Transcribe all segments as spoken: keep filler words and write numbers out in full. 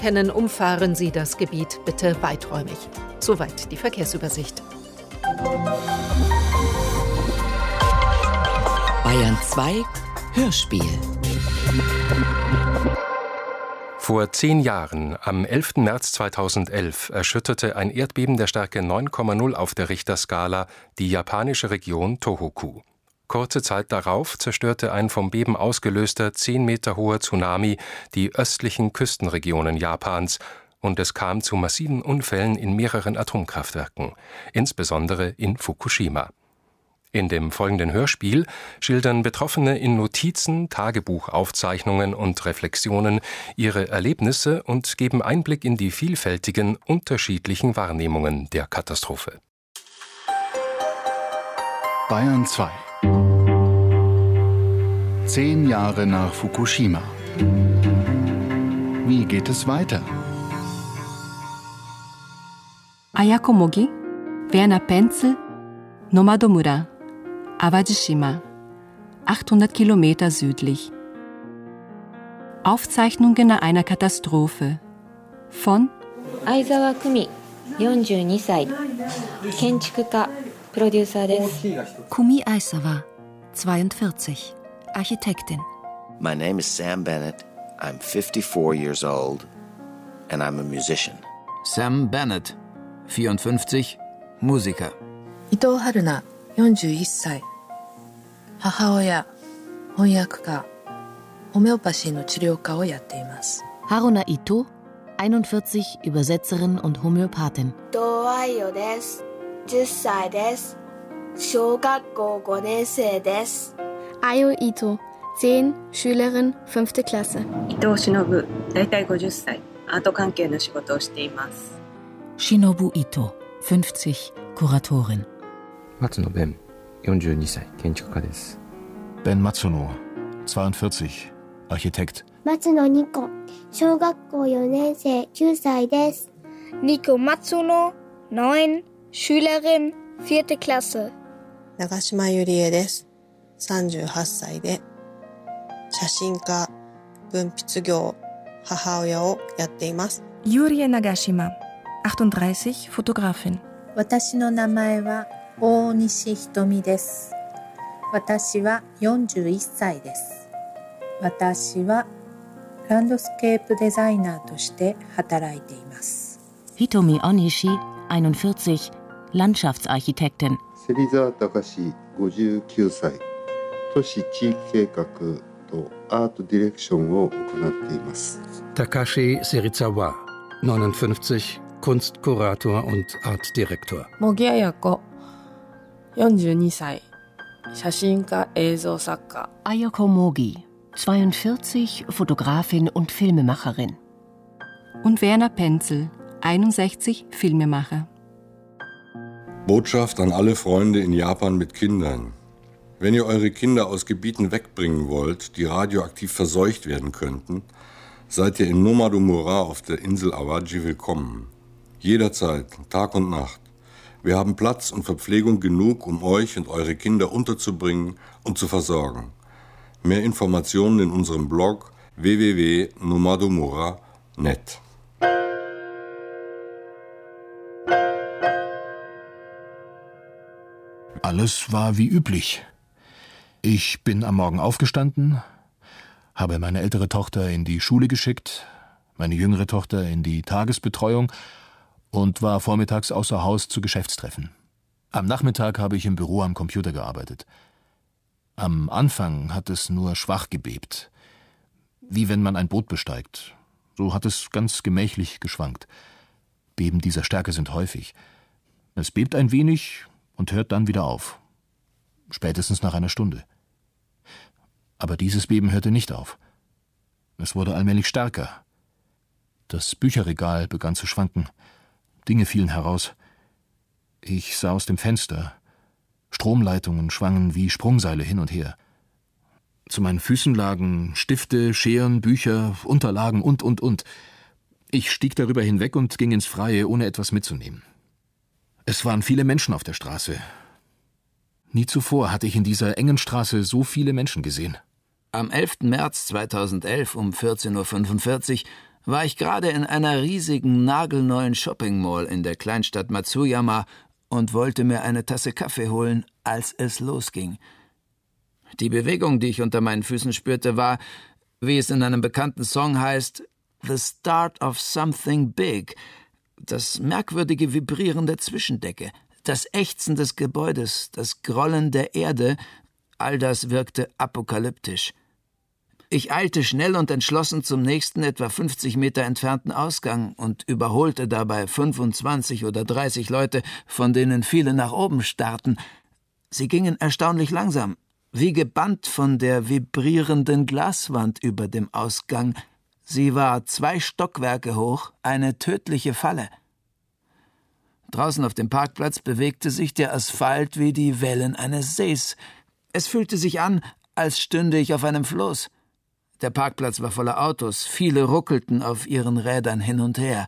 Pennen, umfahren Sie das Gebiet bitte weiträumig. Soweit die Verkehrsübersicht. Bayern zwei Hörspiel. Vor zehn Jahren, am elften März zweitausendelf, erschütterte ein Erdbeben der Stärke neun Komma null auf der Richterskala die japanische Region Tohoku. Kurze Zeit darauf zerstörte ein vom Beben ausgelöster zehn Meter hoher Tsunami die östlichen Küstenregionen Japans und es kam zu massiven Unfällen in mehreren Atomkraftwerken, insbesondere in Fukushima. In dem folgenden Hörspiel schildern Betroffene in Notizen, Tagebuchaufzeichnungen und Reflexionen ihre Erlebnisse und geben Einblick in die vielfältigen, unterschiedlichen Wahrnehmungen der Katastrophe. Bayern zwei. Zehn Jahre nach Fukushima. Wie geht es weiter? Ayako Mogi, Werner Penzel, Nomadomura, Awajishima, achthundert Kilometer südlich. Aufzeichnungen einer Katastrophe von Aizawa Kumi, vierundzwanzig歳, Kenchikuka, Producer des. Kumi Aizawa, zweiundvierzig, Architektin. My name is Sam Bennett. I'm fifty-four years old and I'm a musician. Sam Bennett, vierundfünfzig, Musiker. Ito Haruna, vierundvierzig歳, 母親、翻訳家、ホメオパシーの治療家をやっています。 Haruna Ito, einundvierzig, Übersetzerin und Homöopathin. Doayo desu, じゅっさいです。小学校ごねん生です。 Ayo Ito, zehn, Schülerin, fünfte Klasse. 伊藤忍、だいたいごじゅっさい、アート関係の仕事をしています。 Shinobu Ito, fünfzig, Kuratorin. 松野弁、よんじゅうにさい、建築家です。 Ben Matsuno, zweiundvierzig, Architekt. 松野ニコ、小学校よねん生、きゅうさいです。 Nico Matsuno, neun, Schülerin, vierte Klasse. 長島ゆりえです。さんじゅうはっさいで、写真家、文筆業、母親をやっています。 Yurie Nagashima, achtunddreißig, Fotografin. 私の名前は大西ひとみです。私はよんじゅういっさいです。私はランドスケープデザイナーとして働いています。 Hitomi Onishi, einundvierzig, Landschaftsarchitektin. 芹沢隆、ごじゅうきゅうさい、都市地域計画とアートディレクションを行っています。 Takashi Serizawa, neunundfünfzig, Kunstkurator und Artdirektor. Mogi Ayako, よんじゅうにさい、写真家、映像作家。 Ayako Mogi, zweiundvierzig, Fotografin und Filmemacherin. Und Werner Penzel, einundsechzig, Filmemacher. Botschaft an alle Freunde in Japan mit Kindern. Wenn ihr eure Kinder aus Gebieten wegbringen wollt, die radioaktiv verseucht werden könnten, seid ihr in Nomadomura auf der Insel Awaji willkommen. Jederzeit, Tag und Nacht. Wir haben Platz und Verpflegung genug, um euch und eure Kinder unterzubringen und zu versorgen. Mehr Informationen in unserem Blog w w w punkt nomadomura punkt net. Alles war wie üblich. Ich bin am Morgen aufgestanden, habe meine ältere Tochter in die Schule geschickt, meine jüngere Tochter in die Tagesbetreuung und war vormittags außer Haus zu Geschäftstreffen. Am Nachmittag habe ich im Büro am Computer gearbeitet. Am Anfang hat es nur schwach gebebt, wie wenn man ein Boot besteigt. So hat es ganz gemächlich geschwankt. Beben dieser Stärke sind häufig. Es bebt ein wenig und hört dann wieder auf. Spätestens nach einer Stunde. Aber dieses Beben hörte nicht auf. Es wurde allmählich stärker. Das Bücherregal begann zu schwanken. Dinge fielen heraus. Ich sah aus dem Fenster. Stromleitungen schwangen wie Sprungseile hin und her. Zu meinen Füßen lagen Stifte, Scheren, Bücher, Unterlagen und, und, und. Ich stieg darüber hinweg und ging ins Freie, ohne etwas mitzunehmen. Es waren viele Menschen auf der Straße. Nie zuvor hatte ich in dieser engen Straße so viele Menschen gesehen. Am elften März zweitausendelf um vierzehn Uhr fünfundvierzig war ich gerade in einer riesigen, nagelneuen Shopping-Mall in der Kleinstadt Matsuyama und wollte mir eine Tasse Kaffee holen, als es losging. Die Bewegung, die ich unter meinen Füßen spürte, war, wie es in einem bekannten Song heißt, The Start of Something Big, das merkwürdige Vibrieren der Zwischendecke, das Ächzen des Gebäudes, das Grollen der Erde, all das wirkte apokalyptisch. Ich eilte schnell und entschlossen zum nächsten, etwa fünfzig Meter entfernten Ausgang und überholte dabei fünfundzwanzig oder dreißig Leute, von denen viele nach oben starrten. Sie gingen erstaunlich langsam, wie gebannt von der vibrierenden Glaswand über dem Ausgang. Sie war zwei Stockwerke hoch, eine tödliche Falle. Draußen auf dem Parkplatz bewegte sich der Asphalt wie die Wellen eines Sees. Es fühlte sich an, als stünde ich auf einem Floß. Der Parkplatz war voller Autos, viele ruckelten auf ihren Rädern hin und her.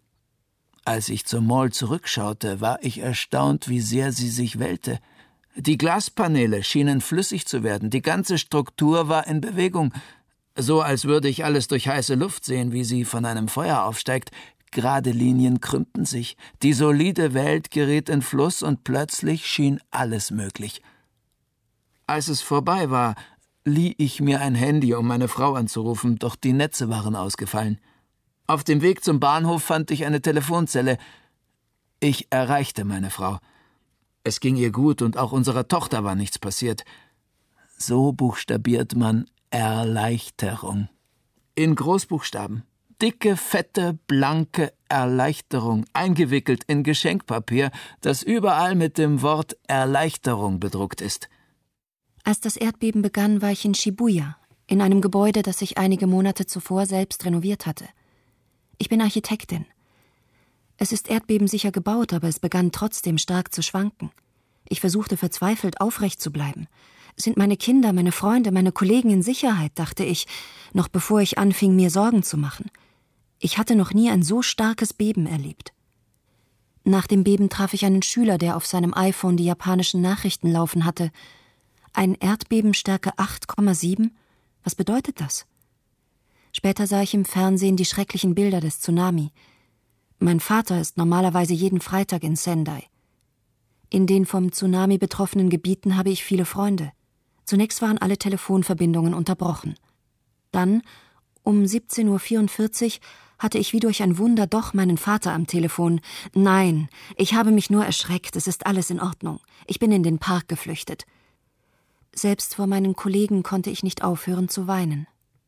Als ich zur Mall zurückschaute, war ich erstaunt, wie sehr sie sich wellte. Die Glaspaneele schienen flüssig zu werden, die ganze Struktur war in Bewegung, so als würde ich alles durch heiße Luft sehen, wie sie von einem Feuer aufsteigt. Gerade Linien krümmten sich, die solide Welt geriet in Fluss und plötzlich schien alles möglich. Als es vorbei war, lieh ich mir ein Handy, um meine Frau anzurufen, doch die Netze waren ausgefallen. Auf dem Weg zum Bahnhof fand ich eine Telefonzelle. Ich erreichte meine Frau. Es ging ihr gut und auch unserer Tochter war nichts passiert. So buchstabiert man Erleichterung. In Großbuchstaben. Dicke, fette, blanke Erleichterung, eingewickelt in Geschenkpapier, das überall mit dem Wort Erleichterung bedruckt ist. Als das Erdbeben begann, war ich in Shibuya, in einem Gebäude, das ich einige Monate zuvor selbst renoviert hatte. Ich bin Architektin. Es ist erdbebensicher gebaut, aber es begann trotzdem stark zu schwanken. Ich versuchte verzweifelt, aufrecht zu bleiben. Sind meine Kinder, meine Freunde, meine Kollegen in Sicherheit, dachte ich, noch bevor ich anfing, mir Sorgen zu machen. Ich hatte noch nie ein so starkes Beben erlebt. Nach dem Beben traf ich einen Schüler, der auf seinem iPhone die japanischen Nachrichten laufen hatte. Ein Erdbeben Stärke acht Komma sieben? Was bedeutet das? Später sah ich im Fernsehen die schrecklichen Bilder des Tsunami. Mein Vater ist normalerweise jeden Freitag in Sendai. In den vom Tsunami betroffenen Gebieten habe ich viele Freunde. Zunächst waren alle Telefonverbindungen unterbrochen. Dann, um siebzehn Uhr vierundvierzig, hatte ich wie durch ein Wunder doch meinen Vater am Telefon. Nein, ich habe mich nur erschreckt, es ist alles in Ordnung. Ich bin in den Park geflüchtet. Selbst vor meinen Kollegen konnte ich nicht aufhören zu weinen.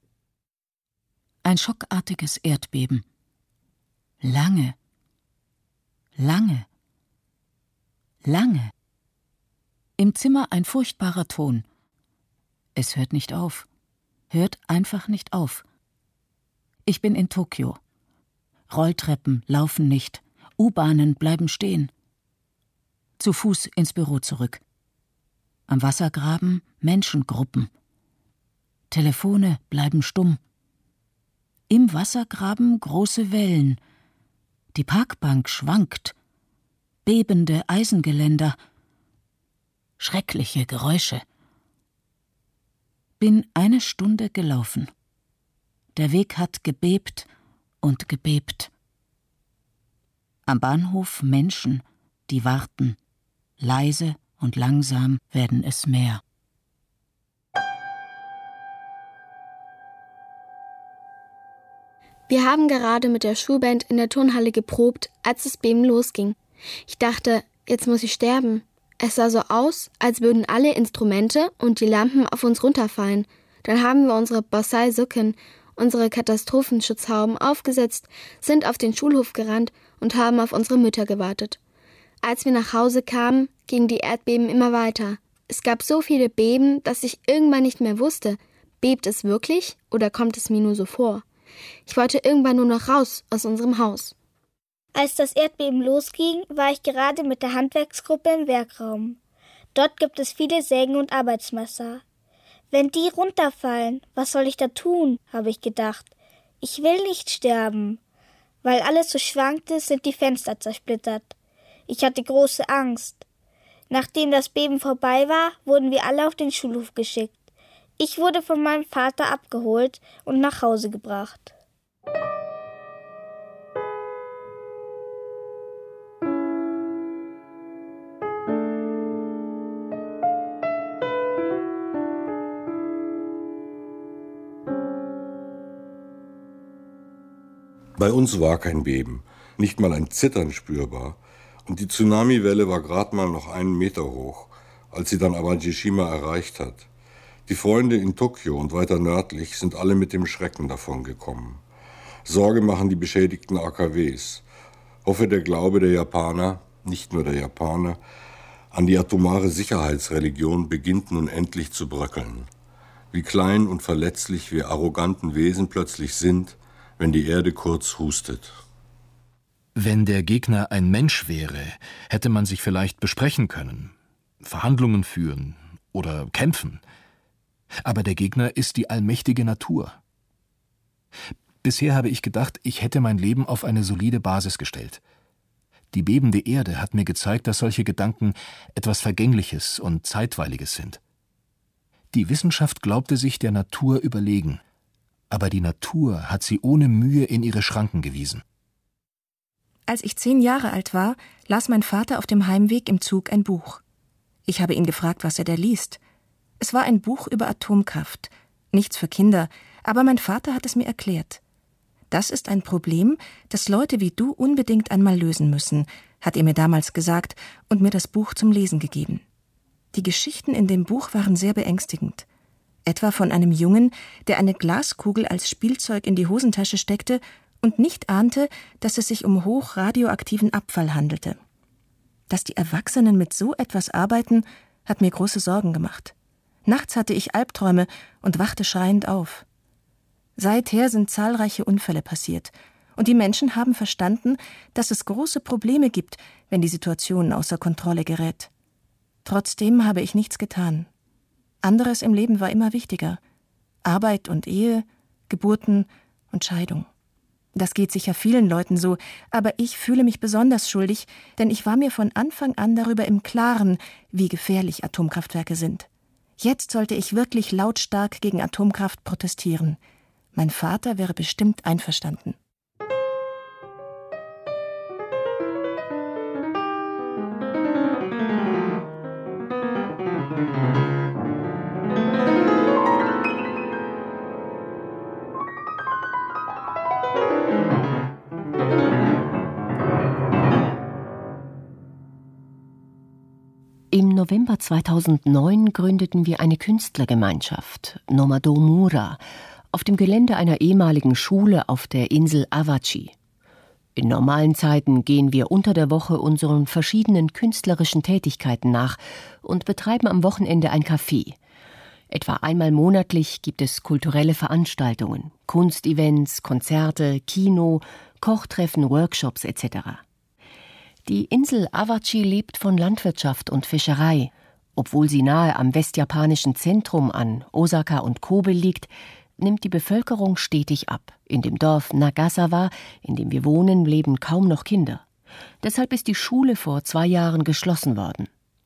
Ein schockartiges Erdbeben. Lange, lange, lange. Im Zimmer ein furchtbarer Ton. Es hört nicht auf, hört einfach nicht auf. Ich bin in Tokio. Rolltreppen laufen nicht, U-Bahnen bleiben stehen. Zu Fuß ins Büro zurück. Am Wassergraben Menschengruppen. Telefone bleiben stumm. Im Wassergraben große Wellen. Die Parkbank schwankt. Bebende Eisengeländer. Schreckliche Geräusche. Bin eine Stunde gelaufen. Der Weg hat gebebt und gebebt. Am Bahnhof Menschen, die warten. Leise und langsam werden es mehr. Wir haben gerade mit der Schulband in der Turnhalle geprobt, als das Beben losging. Ich dachte, jetzt muss ich sterben. Es sah so aus, als würden alle Instrumente und die Lampen auf uns runterfallen. Dann haben wir unsere Bosai-Sukken, unsere Katastrophenschutzhauben aufgesetzt, sind auf den Schulhof gerannt und haben auf unsere Mütter gewartet. Als wir nach Hause kamen, gingen die Erdbeben immer weiter. Es gab so viele Beben, dass ich irgendwann nicht mehr wusste, bebt es wirklich oder kommt es mir nur so vor? Ich wollte irgendwann nur noch raus aus unserem Haus. Als das Erdbeben losging, war ich gerade mit der Handwerksgruppe im Werkraum. Dort gibt es viele Sägen und Arbeitsmesser. Wenn die runterfallen, was soll ich da tun, habe ich gedacht. Ich will nicht sterben. Weil alles so schwankte, sind die Fenster zersplittert. Ich hatte große Angst. Nachdem das Beben vorbei war, wurden wir alle auf den Schulhof geschickt. Ich wurde von meinem Vater abgeholt und nach Hause gebracht. Bei uns war kein Beben, nicht mal ein Zittern spürbar. Und die Tsunamiwelle war gerade mal noch einen Meter hoch, als sie dann Awajishima erreicht hat. Die Freunde in Tokio und weiter nördlich sind alle mit dem Schrecken davongekommen. Sorge machen die beschädigten A K Ws. Hoffe der Glaube der Japaner, nicht nur der Japaner, an die atomare Sicherheitsreligion beginnt nun endlich zu bröckeln. Wie klein und verletzlich wir arroganten Wesen plötzlich sind, wenn die Erde kurz hustet. Wenn der Gegner ein Mensch wäre, hätte man sich vielleicht besprechen können, Verhandlungen führen oder kämpfen. Aber der Gegner ist die allmächtige Natur. Bisher habe ich gedacht, ich hätte mein Leben auf eine solide Basis gestellt. Die bebende Erde hat mir gezeigt, dass solche Gedanken etwas Vergängliches und Zeitweiliges sind. Die Wissenschaft glaubte sich der Natur überlegen, aber die Natur hat sie ohne Mühe in ihre Schranken gewiesen. Als ich zehn Jahre alt war, las mein Vater auf dem Heimweg im Zug ein Buch. Ich habe ihn gefragt, was er da liest. Es war ein Buch über Atomkraft. Nichts für Kinder, aber mein Vater hat es mir erklärt. Das ist ein Problem, das Leute wie du unbedingt einmal lösen müssen, hat er mir damals gesagt und mir das Buch zum Lesen gegeben. Die Geschichten in dem Buch waren sehr beängstigend. Etwa von einem Jungen, der eine Glaskugel als Spielzeug in die Hosentasche steckte und nicht ahnte, dass es sich um hochradioaktiven Abfall handelte. Dass die Erwachsenen mit so etwas arbeiten, hat mir große Sorgen gemacht. Nachts hatte ich Albträume und wachte schreiend auf. Seither sind zahlreiche Unfälle passiert, und die Menschen haben verstanden, dass es große Probleme gibt, wenn die Situation außer Kontrolle gerät. Trotzdem habe ich nichts getan. Anderes im Leben war immer wichtiger. Arbeit und Ehe, Geburten und Scheidung. Das geht sicher vielen Leuten so, aber ich fühle mich besonders schuldig, denn ich war mir von Anfang an darüber im Klaren, wie gefährlich Atomkraftwerke sind. Jetzt sollte ich wirklich lautstark gegen Atomkraft protestieren. Mein Vater wäre bestimmt einverstanden. Im November zweitausendneun gründeten wir eine Künstlergemeinschaft, Nomadomura, auf dem Gelände einer ehemaligen Schule auf der Insel Awaji. In normalen Zeiten gehen wir unter der Woche unseren verschiedenen künstlerischen Tätigkeiten nach und betreiben am Wochenende ein Café. Etwa einmal monatlich gibt es kulturelle Veranstaltungen, Kunstevents, Konzerte, Kino, Kochtreffen, Workshops et cetera. Die Insel Awaji lebt von Landwirtschaft und Fischerei. Obwohl sie nahe am westjapanischen Zentrum an Osaka und Kobe liegt, nimmt die Bevölkerung stetig ab. In dem Dorf Nagasawa, in dem wir wohnen, leben kaum noch Kinder. Deshalb ist die Schule vor zwei Jahren geschlossen worden.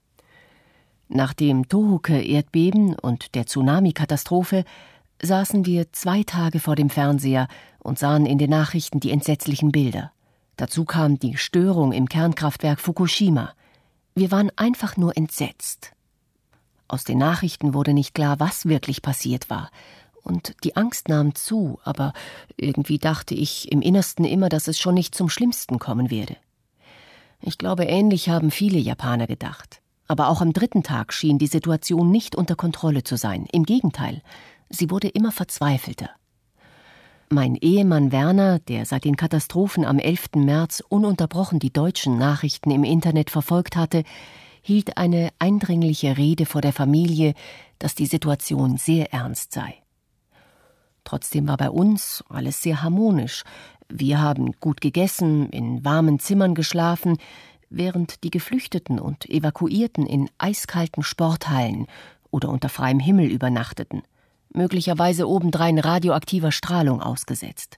Nach dem Tohoku-Erdbeben und der Tsunami-Katastrophe saßen wir zwei Tage vor dem Fernseher und sahen in den Nachrichten die entsetzlichen Bilder. Dazu kam die Störung im Kernkraftwerk Fukushima. Wir waren einfach nur entsetzt. Aus den Nachrichten wurde nicht klar, was wirklich passiert war. Und die Angst nahm zu, aber irgendwie dachte ich im Innersten immer, dass es schon nicht zum Schlimmsten kommen werde. Ich glaube, ähnlich haben viele Japaner gedacht. Aber auch am dritten Tag schien die Situation nicht unter Kontrolle zu sein. Im Gegenteil, sie wurde immer verzweifelter. Mein Ehemann Werner, der seit den Katastrophen am elften März ununterbrochen die deutschen Nachrichten im Internet verfolgt hatte, hielt eine eindringliche Rede vor der Familie, dass die Situation sehr ernst sei. Trotzdem war bei uns alles sehr harmonisch. Wir haben gut gegessen, in warmen Zimmern geschlafen, während die Geflüchteten und Evakuierten in eiskalten Sporthallen oder unter freiem Himmel übernachteten, möglicherweise obendrein radioaktiver Strahlung ausgesetzt.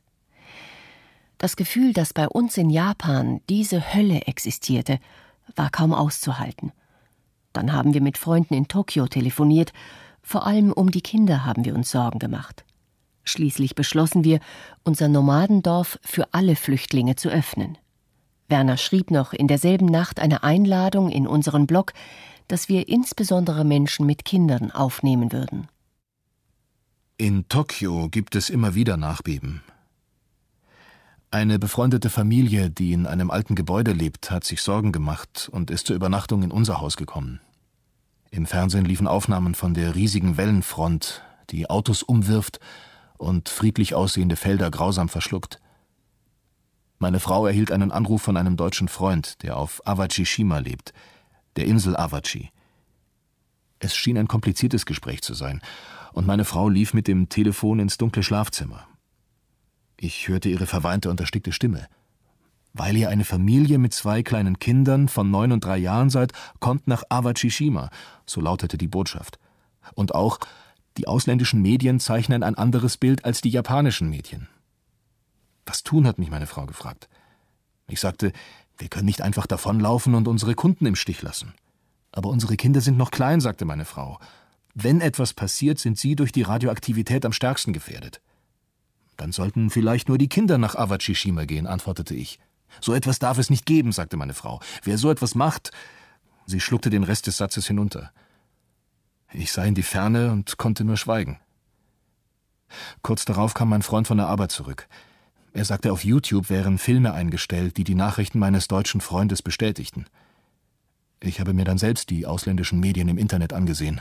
Das Gefühl, dass bei uns in Japan diese Hölle existierte, war kaum auszuhalten. Dann haben wir mit Freunden in Tokio telefoniert, vor allem um die Kinder haben wir uns Sorgen gemacht. Schließlich beschlossen wir, unser Nomadendorf für alle Flüchtlinge zu öffnen. Werner schrieb noch in derselben Nacht eine Einladung in unseren Blog, dass wir insbesondere Menschen mit Kindern aufnehmen würden. In Tokio gibt es immer wieder Nachbeben. Eine befreundete Familie, die in einem alten Gebäude lebt, hat sich Sorgen gemacht und ist zur Übernachtung in unser Haus gekommen. Im Fernsehen liefen Aufnahmen von der riesigen Wellenfront, die Autos umwirft und friedlich aussehende Felder grausam verschluckt. Meine Frau erhielt einen Anruf von einem deutschen Freund, der auf Awaji-shima lebt, der Insel Awaji. Es schien ein kompliziertes Gespräch zu sein, und meine Frau lief mit dem Telefon ins dunkle Schlafzimmer. Ich hörte ihre verweinte und erstickte Stimme. Weil ihr eine Familie mit zwei kleinen Kindern von neun und drei Jahren seid, kommt nach Awaji-shima, so lautete die Botschaft. Und auch, die ausländischen Medien zeichnen ein anderes Bild als die japanischen Medien. Was tun, hat mich meine Frau gefragt. Ich sagte, wir können nicht einfach davonlaufen und unsere Kunden im Stich lassen. Aber unsere Kinder sind noch klein, sagte meine Frau. Wenn etwas passiert, sind sie durch die Radioaktivität am stärksten gefährdet. Dann sollten vielleicht nur die Kinder nach Awaji-shima gehen, antwortete ich. So etwas darf es nicht geben, sagte meine Frau. Wer so etwas macht... Sie schluckte den Rest des Satzes hinunter. Ich sah in die Ferne und konnte nur schweigen. Kurz darauf kam mein Freund von der Arbeit zurück. Er sagte, auf YouTube wären Filme eingestellt, die die Nachrichten meines deutschen Freundes bestätigten. Ich habe mir dann selbst die ausländischen Medien im Internet angesehen.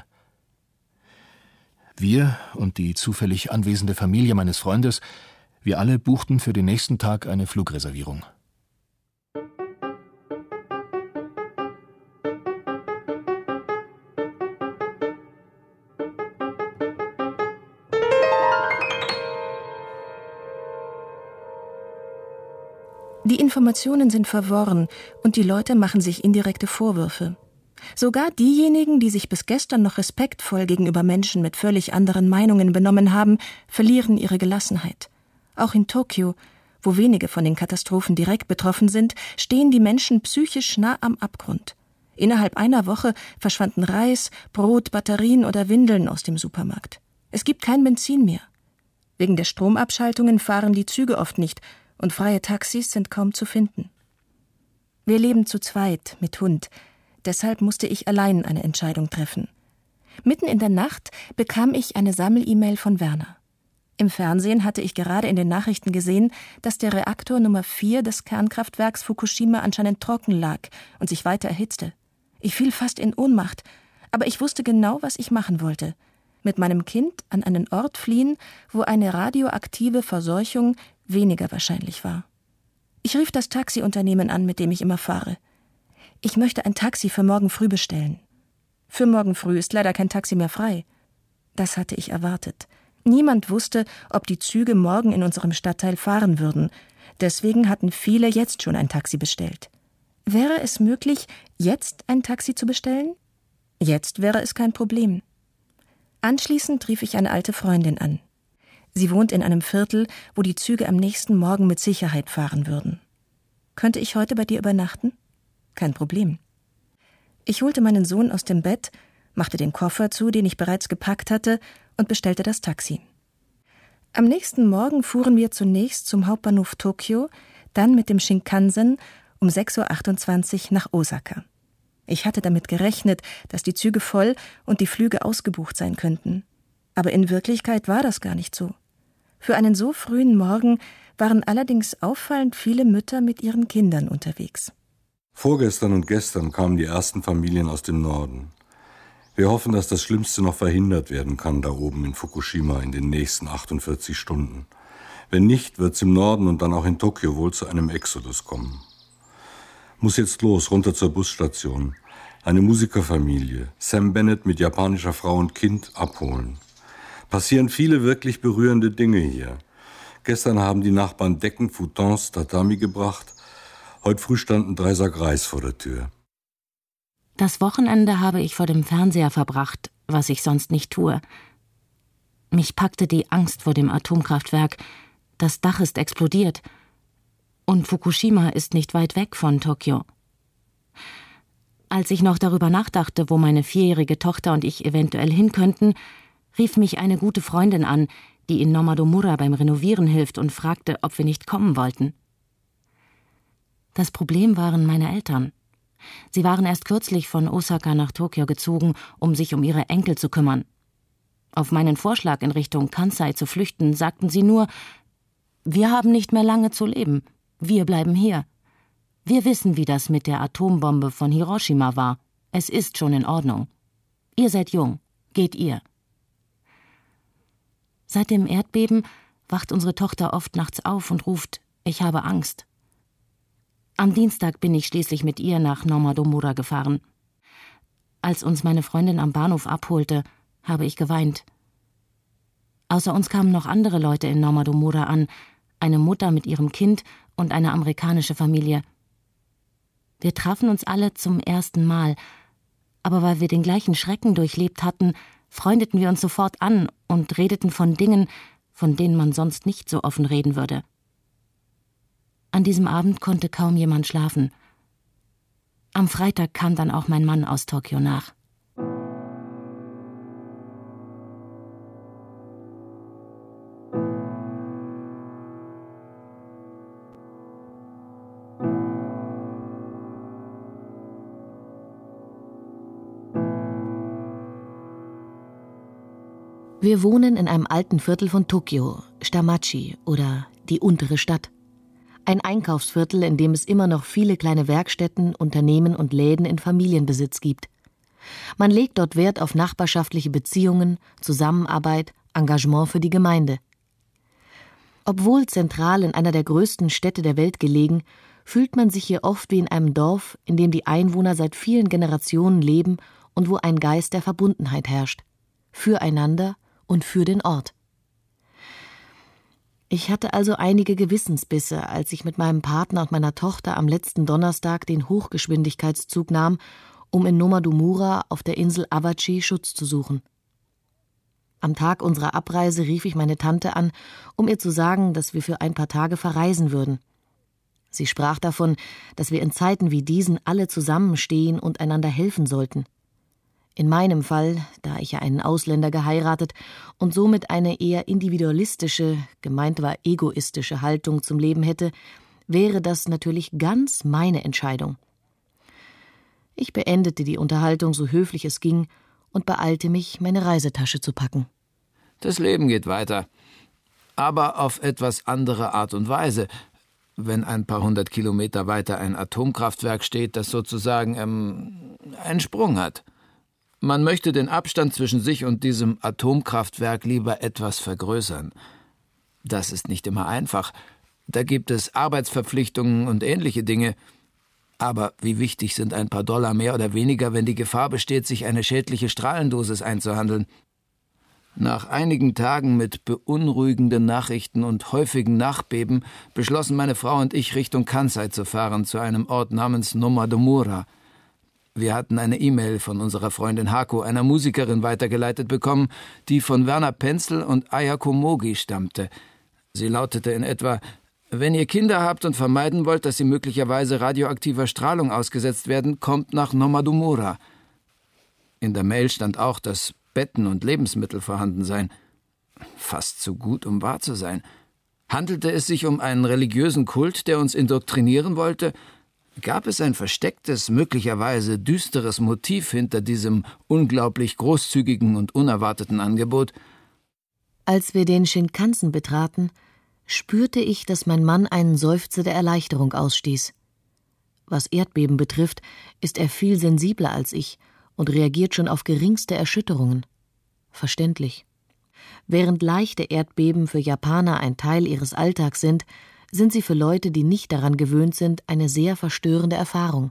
Wir und die zufällig anwesende Familie meines Freundes, wir alle buchten für den nächsten Tag eine Flugreservierung. Die Informationen sind verworren und die Leute machen sich indirekte Vorwürfe. Sogar diejenigen, die sich bis gestern noch respektvoll gegenüber Menschen mit völlig anderen Meinungen benommen haben, verlieren ihre Gelassenheit. Auch in Tokio, wo wenige von den Katastrophen direkt betroffen sind, stehen die Menschen psychisch nah am Abgrund. Innerhalb einer Woche verschwanden Reis, Brot, Batterien oder Windeln aus dem Supermarkt. Es gibt kein Benzin mehr. Wegen der Stromabschaltungen fahren die Züge oft nicht und freie Taxis sind kaum zu finden. Wir leben zu zweit mit Hund. Deshalb musste ich allein eine Entscheidung treffen. Mitten in der Nacht bekam ich eine Sammel-E-Mail von Werner. Im Fernsehen hatte ich gerade in den Nachrichten gesehen, dass der Reaktor Nummer vier des Kernkraftwerks Fukushima anscheinend trocken lag und sich weiter erhitzte. Ich fiel fast in Ohnmacht, aber ich wusste genau, was ich machen wollte. Mit meinem Kind an einen Ort fliehen, wo eine radioaktive Verseuchung weniger wahrscheinlich war. Ich rief das Taxiunternehmen an, mit dem ich immer fahre. Ich möchte ein Taxi für morgen früh bestellen. Für morgen früh ist leider kein Taxi mehr frei. Das hatte ich erwartet. Niemand wusste, ob die Züge morgen in unserem Stadtteil fahren würden. Deswegen hatten viele jetzt schon ein Taxi bestellt. Wäre es möglich, jetzt ein Taxi zu bestellen? Jetzt wäre es kein Problem. Anschließend rief ich eine alte Freundin an. Sie wohnt in einem Viertel, wo die Züge am nächsten Morgen mit Sicherheit fahren würden. Könnte ich heute bei dir übernachten? Kein Problem. Ich holte meinen Sohn aus dem Bett, machte den Koffer zu, den ich bereits gepackt hatte, und bestellte das Taxi. Am nächsten Morgen fuhren wir zunächst zum Hauptbahnhof Tokio, dann mit dem Shinkansen um sechs Uhr achtundzwanzig nach Osaka. Ich hatte damit gerechnet, dass die Züge voll und die Flüge ausgebucht sein könnten. Aber in Wirklichkeit war das gar nicht so. Für einen so frühen Morgen waren allerdings auffallend viele Mütter mit ihren Kindern unterwegs. Vorgestern und gestern kamen die ersten Familien aus dem Norden. Wir hoffen, dass das Schlimmste noch verhindert werden kann da oben in Fukushima in den nächsten achtundvierzig Stunden. Wenn nicht, wird es im Norden und dann auch in Tokio wohl zu einem Exodus kommen. Muss jetzt los, runter zur Busstation. Eine Musikerfamilie, Sam Bennett mit japanischer Frau und Kind, abholen. Passieren viele wirklich berührende Dinge hier. Gestern haben die Nachbarn Decken, Futons, Tatami gebracht. Heute früh standen drei Sack Reis vor der Tür. Das Wochenende habe ich vor dem Fernseher verbracht, was ich sonst nicht tue. Mich packte die Angst vor dem Atomkraftwerk. Das Dach ist explodiert. Und Fukushima ist nicht weit weg von Tokio. Als ich noch darüber nachdachte, wo meine vierjährige Tochter und ich eventuell hin könnten, rief mich eine gute Freundin an, die in Nomadomura beim Renovieren hilft, und fragte, ob wir nicht kommen wollten. Das Problem waren meine Eltern. Sie waren erst kürzlich von Osaka nach Tokio gezogen, um sich um ihre Enkel zu kümmern. Auf meinen Vorschlag, in Richtung Kansai zu flüchten, sagten sie nur: Wir haben nicht mehr lange zu leben. Wir bleiben hier. Wir wissen, wie das mit der Atombombe von Hiroshima war. Es ist schon in Ordnung. Ihr seid jung. Geht ihr. Seit dem Erdbeben wacht unsere Tochter oft nachts auf und ruft, ich habe Angst. Am Dienstag bin ich schließlich mit ihr nach Nomadomura gefahren. Als uns meine Freundin am Bahnhof abholte, habe ich geweint. Außer uns kamen noch andere Leute in Nomadomura an, eine Mutter mit ihrem Kind und eine amerikanische Familie. Wir trafen uns alle zum ersten Mal, aber weil wir den gleichen Schrecken durchlebt hatten, freundeten wir uns sofort an und redeten von Dingen, von denen man sonst nicht so offen reden würde. An diesem Abend konnte kaum jemand schlafen. Am Freitag kam dann auch mein Mann aus Tokio nach. Wir wohnen in einem alten Viertel von Tokio, Shitamachi oder die untere Stadt. Ein Einkaufsviertel, in dem es immer noch viele kleine Werkstätten, Unternehmen und Läden in Familienbesitz gibt. Man legt dort Wert auf nachbarschaftliche Beziehungen, Zusammenarbeit, Engagement für die Gemeinde. Obwohl zentral in einer der größten Städte der Welt gelegen, fühlt man sich hier oft wie in einem Dorf, in dem die Einwohner seit vielen Generationen leben und wo ein Geist der Verbundenheit herrscht. Füreinander und für den Ort. Ich hatte also einige Gewissensbisse, als ich mit meinem Partner und meiner Tochter am letzten Donnerstag den Hochgeschwindigkeitszug nahm, um in Nomadomura auf der Insel Awaji Schutz zu suchen. Am Tag unserer Abreise rief ich meine Tante an, um ihr zu sagen, dass wir für ein paar Tage verreisen würden. Sie sprach davon, dass wir in Zeiten wie diesen alle zusammenstehen und einander helfen sollten. In meinem Fall, da ich ja einen Ausländer geheiratet und somit eine eher individualistische, gemeint war egoistische Haltung zum Leben hätte, wäre das natürlich ganz meine Entscheidung. Ich beendete die Unterhaltung so höflich es ging und beeilte mich, meine Reisetasche zu packen. Das Leben geht weiter, aber auf etwas andere Art und Weise. Wenn ein paar hundert Kilometer weiter ein Atomkraftwerk steht, das sozusagen ähm, einen Sprung hat. Man möchte den Abstand zwischen sich und diesem Atomkraftwerk lieber etwas vergrößern. Das ist nicht immer einfach. Da gibt es Arbeitsverpflichtungen und ähnliche Dinge. Aber wie wichtig sind ein paar Dollar mehr oder weniger, wenn die Gefahr besteht, sich eine schädliche Strahlendosis einzuhandeln? Nach einigen Tagen mit beunruhigenden Nachrichten und häufigen Nachbeben beschlossen meine Frau und ich, Richtung Kansai zu fahren, zu einem Ort namens Nomadomura. Wir hatten eine E-Mail von unserer Freundin Hako, einer Musikerin, weitergeleitet bekommen, die von Werner Penzel und Ayako Mogi stammte. Sie lautete in etwa: Wenn ihr Kinder habt und vermeiden wollt, dass sie möglicherweise radioaktiver Strahlung ausgesetzt werden, kommt nach Nomadomura. In der Mail stand auch, dass Betten und Lebensmittel vorhanden seien. Fast zu gut, um wahr zu sein. Handelte es sich um einen religiösen Kult, der uns indoktrinieren wollte? Gab es ein verstecktes, möglicherweise düsteres Motiv hinter diesem unglaublich großzügigen und unerwarteten Angebot? Als wir den Shinkansen betraten, spürte ich, dass mein Mann einen Seufzer der Erleichterung ausstieß. Was Erdbeben betrifft, ist er viel sensibler als ich und reagiert schon auf geringste Erschütterungen. Verständlich. Während leichte Erdbeben für Japaner ein Teil ihres Alltags sind, sind sie für Leute, die nicht daran gewöhnt sind, eine sehr verstörende Erfahrung.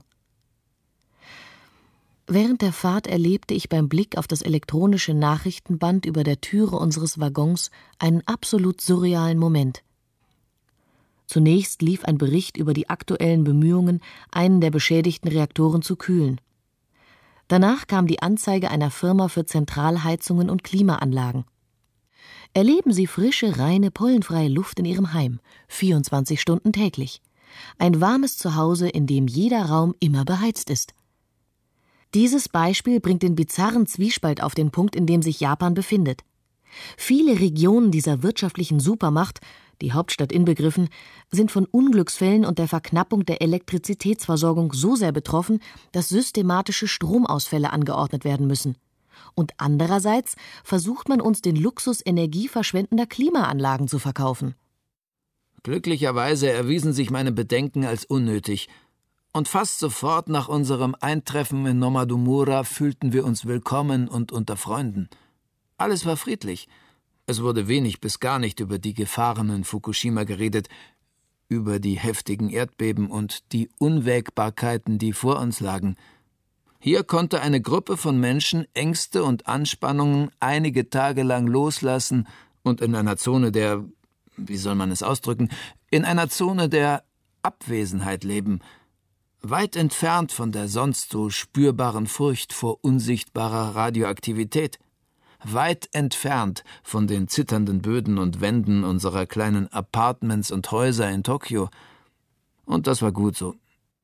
Während der Fahrt erlebte ich beim Blick auf das elektronische Nachrichtenband über der Türe unseres Waggons einen absolut surrealen Moment. Zunächst lief ein Bericht über die aktuellen Bemühungen, einen der beschädigten Reaktoren zu kühlen. Danach kam die Anzeige einer Firma für Zentralheizungen und Klimaanlagen. Erleben Sie frische, reine, pollenfreie Luft in Ihrem Heim, vierundzwanzig Stunden täglich. Ein warmes Zuhause, in dem jeder Raum immer beheizt ist. Dieses Beispiel bringt den bizarren Zwiespalt auf den Punkt, in dem sich Japan befindet. Viele Regionen dieser wirtschaftlichen Supermacht, die Hauptstadt inbegriffen, sind von Unglücksfällen und der Verknappung der Elektrizitätsversorgung so sehr betroffen, dass systematische Stromausfälle angeordnet werden müssen. Und andererseits versucht man uns den Luxus energieverschwendender Klimaanlagen zu verkaufen. Glücklicherweise erwiesen sich meine Bedenken als unnötig, und fast sofort nach unserem Eintreffen in Nomadomura fühlten wir uns willkommen und unter Freunden. Alles war friedlich. Es wurde wenig bis gar nicht über die Gefahren in Fukushima geredet, über die heftigen Erdbeben und die Unwägbarkeiten, die vor uns lagen. Hier konnte eine Gruppe von Menschen Ängste und Anspannungen einige Tage lang loslassen und in einer Zone der, wie soll man es ausdrücken, in einer Zone der Abwesenheit leben, weit entfernt von der sonst so spürbaren Furcht vor unsichtbarer Radioaktivität, weit entfernt von den zitternden Böden und Wänden unserer kleinen Apartments und Häuser in Tokio. Und das war gut so.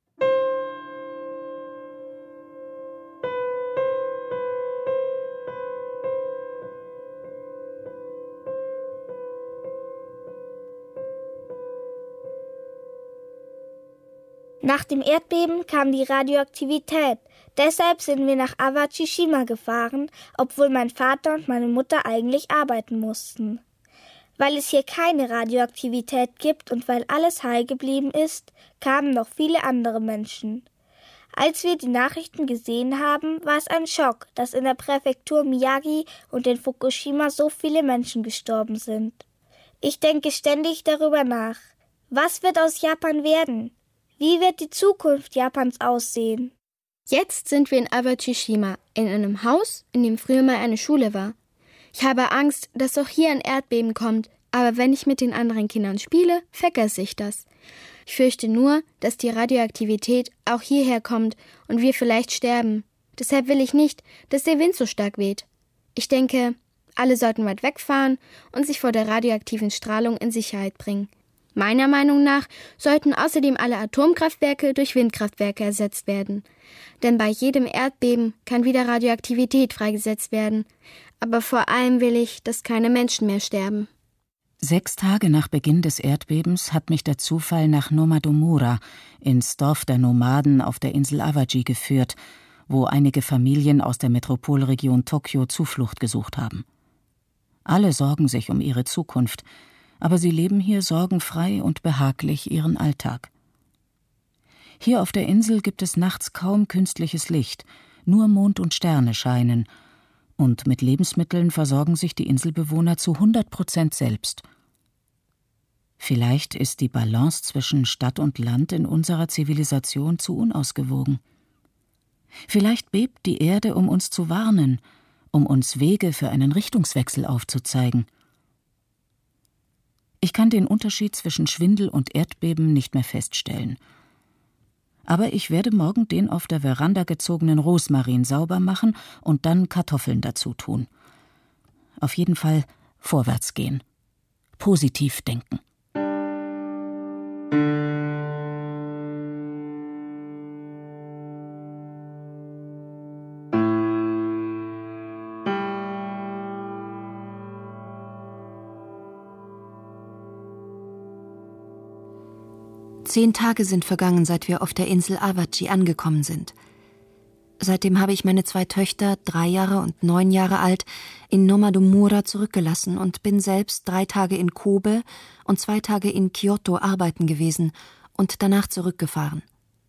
Nach dem Erdbeben kam die Radioaktivität. Deshalb sind wir nach Awashishima gefahren, obwohl mein Vater und meine Mutter eigentlich arbeiten mussten. Weil es hier keine Radioaktivität gibt und weil alles heil geblieben ist, kamen noch viele andere Menschen. Als wir die Nachrichten gesehen haben, war es ein Schock, dass in der Präfektur Miyagi und in Fukushima so viele Menschen gestorben sind. Ich denke ständig darüber nach. Was wird aus Japan werden? Wie wird die Zukunft Japans aussehen? Jetzt sind wir in Awashishima, in einem Haus, in dem früher mal eine Schule war. Ich habe Angst, dass auch hier ein Erdbeben kommt, aber wenn ich mit den anderen Kindern spiele, vergesse ich das. Ich fürchte nur, dass die Radioaktivität auch hierher kommt und wir vielleicht sterben. Deshalb will ich nicht, dass der Wind so stark weht. Ich denke, alle sollten weit wegfahren und sich vor der radioaktiven Strahlung in Sicherheit bringen. Meiner Meinung nach sollten außerdem alle Atomkraftwerke durch Windkraftwerke ersetzt werden. Denn bei jedem Erdbeben kann wieder Radioaktivität freigesetzt werden. Aber vor allem will ich, dass keine Menschen mehr sterben. Sechs Tage nach Beginn des Erdbebens hat mich der Zufall nach Nomadomura, ins Dorf der Nomaden auf der Insel Awaji, geführt, wo einige Familien aus der Metropolregion Tokio Zuflucht gesucht haben. Alle sorgen sich um ihre Zukunft, aber sie leben hier sorgenfrei und behaglich ihren Alltag. Hier auf der Insel gibt es nachts kaum künstliches Licht, nur Mond und Sterne scheinen, und mit Lebensmitteln versorgen sich die Inselbewohner zu hundert Prozent selbst. Vielleicht ist die Balance zwischen Stadt und Land in unserer Zivilisation zu unausgewogen. Vielleicht bebt die Erde, um uns zu warnen, um uns Wege für einen Richtungswechsel aufzuzeigen. Ich kann den Unterschied zwischen Schwindel und Erdbeben nicht mehr feststellen. Aber ich werde morgen den auf der Veranda gezogenen Rosmarin sauber machen und dann Kartoffeln dazu tun. Auf jeden Fall vorwärts gehen. Positiv denken. Zehn Tage sind vergangen, seit wir auf der Insel Awaji angekommen sind. Seitdem habe ich meine zwei Töchter, drei Jahre und neun Jahre alt, in Nomadomura zurückgelassen und bin selbst drei Tage in Kobe und zwei Tage in Kyoto arbeiten gewesen und danach zurückgefahren.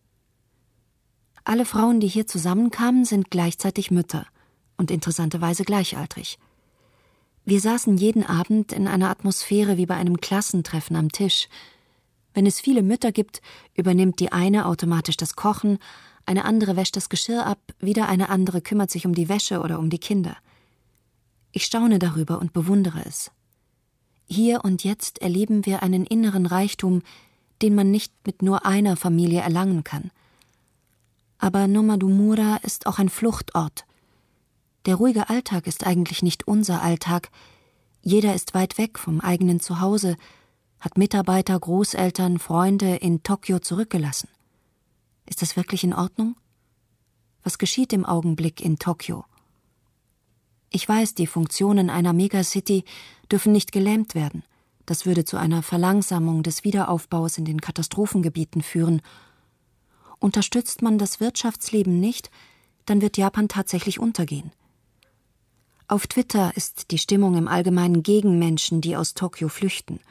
Alle Frauen, die hier zusammenkamen, sind gleichzeitig Mütter und interessanterweise gleichaltrig. Wir saßen jeden Abend in einer Atmosphäre wie bei einem Klassentreffen am Tisch. Wenn es viele Mütter gibt, übernimmt die eine automatisch das Kochen, eine andere wäscht das Geschirr ab, wieder eine andere kümmert sich um die Wäsche oder um die Kinder. Ich staune darüber und bewundere es. Hier und jetzt erleben wir einen inneren Reichtum, den man nicht mit nur einer Familie erlangen kann. Aber Nomadomura ist auch ein Fluchtort. Der ruhige Alltag ist eigentlich nicht unser Alltag. Jeder ist weit weg vom eigenen Zuhause, hat Mitarbeiter, Großeltern, Freunde in Tokio zurückgelassen. Ist das wirklich in Ordnung? Was geschieht im Augenblick in Tokio? Ich weiß, die Funktionen einer Megacity dürfen nicht gelähmt werden. Das würde zu einer Verlangsamung des Wiederaufbaus in den Katastrophengebieten führen. Unterstützt man das Wirtschaftsleben nicht, dann wird Japan tatsächlich untergehen. Auf Twitter ist die Stimmung im Allgemeinen gegen Menschen, die aus Tokio flüchten.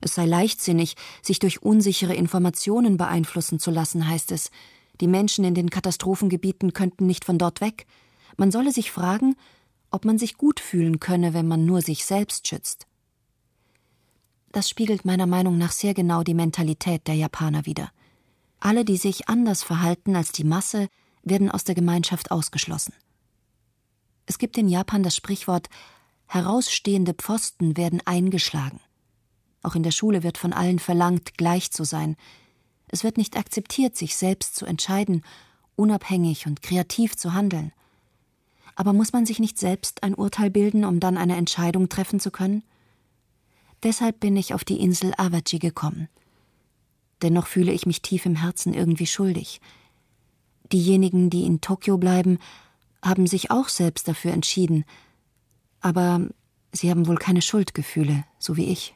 Es sei leichtsinnig, sich durch unsichere Informationen beeinflussen zu lassen, heißt es. Die Menschen in den Katastrophengebieten könnten nicht von dort weg. Man solle sich fragen, ob man sich gut fühlen könne, wenn man nur sich selbst schützt. Das spiegelt meiner Meinung nach sehr genau die Mentalität der Japaner wider. Alle, die sich anders verhalten als die Masse, werden aus der Gemeinschaft ausgeschlossen. Es gibt in Japan das Sprichwort, herausstehende Pfosten werden eingeschlagen. Auch in der Schule wird von allen verlangt, gleich zu sein. Es wird nicht akzeptiert, sich selbst zu entscheiden, unabhängig und kreativ zu handeln. Aber muss man sich nicht selbst ein Urteil bilden, um dann eine Entscheidung treffen zu können? Deshalb bin ich auf die Insel Awaji gekommen. Dennoch fühle ich mich tief im Herzen irgendwie schuldig. Diejenigen, die in Tokio bleiben, haben sich auch selbst dafür entschieden. Aber sie haben wohl keine Schuldgefühle, so wie ich.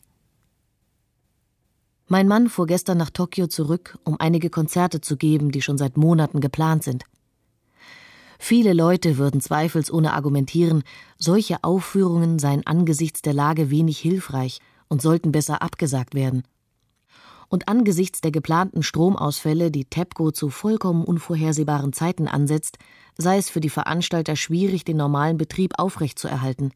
Mein Mann fuhr gestern nach Tokio zurück, um einige Konzerte zu geben, die schon seit Monaten geplant sind. Viele Leute würden zweifelsohne argumentieren, solche Aufführungen seien angesichts der Lage wenig hilfreich und sollten besser abgesagt werden. Und angesichts der geplanten Stromausfälle, die TEPCO zu vollkommen unvorhersehbaren Zeiten ansetzt, sei es für die Veranstalter schwierig, den normalen Betrieb aufrechtzuerhalten.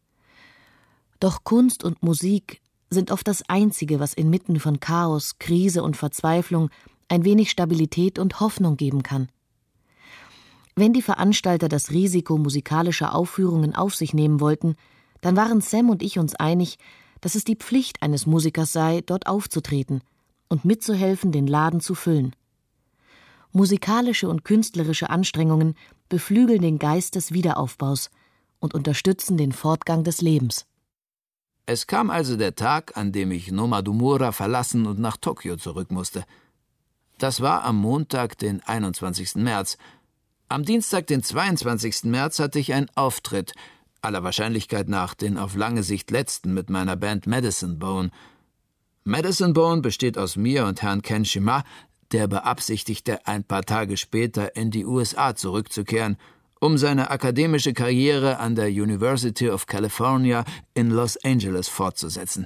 Doch Kunst und Musik sind oft das Einzige, was inmitten von Chaos, Krise und Verzweiflung ein wenig Stabilität und Hoffnung geben kann. Wenn die Veranstalter das Risiko musikalischer Aufführungen auf sich nehmen wollten, dann waren Sam und ich uns einig, dass es die Pflicht eines Musikers sei, dort aufzutreten und mitzuhelfen, den Laden zu füllen. Musikalische und künstlerische Anstrengungen beflügeln den Geist des Wiederaufbaus und unterstützen den Fortgang des Lebens. Es kam also der Tag, an dem ich Nomadumura verlassen und nach Tokio zurück musste. Das war am Montag, den einundzwanzigsten März. Am Dienstag, den zweiundzwanzigsten März, hatte ich einen Auftritt, aller Wahrscheinlichkeit nach den auf lange Sicht letzten mit meiner Band Medicine Bone. Medicine Bone besteht aus mir und Herrn Ken Shima, der beabsichtigte, ein paar Tage später in die U S A zurückzukehren, um seine akademische Karriere an der University of California in Los Angeles fortzusetzen.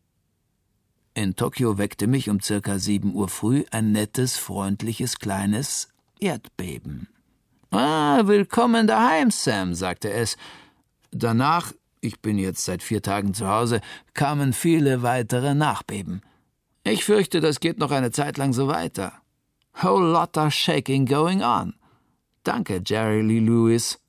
In Tokio weckte mich um circa sieben Uhr früh ein nettes, freundliches, kleines Erdbeben. »Ah, willkommen daheim, Sam«, sagte es. Danach, ich bin jetzt seit vier Tagen zu Hause, kamen viele weitere Nachbeben. Ich fürchte, das geht noch eine Zeit lang so weiter. Whole lot of shaking going on. Danke, Jerry Lee Lewis.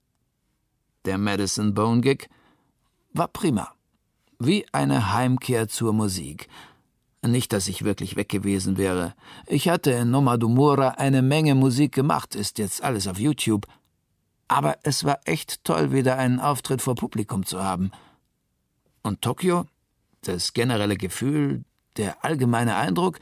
Der Medicine Bone Gig war prima. Wie eine Heimkehr zur Musik. Nicht, dass ich wirklich weg gewesen wäre. Ich hatte in Nomadumura eine Menge Musik gemacht, ist jetzt alles auf YouTube. Aber es war echt toll, wieder einen Auftritt vor Publikum zu haben. Und Tokio? Das generelle Gefühl, der allgemeine Eindruck?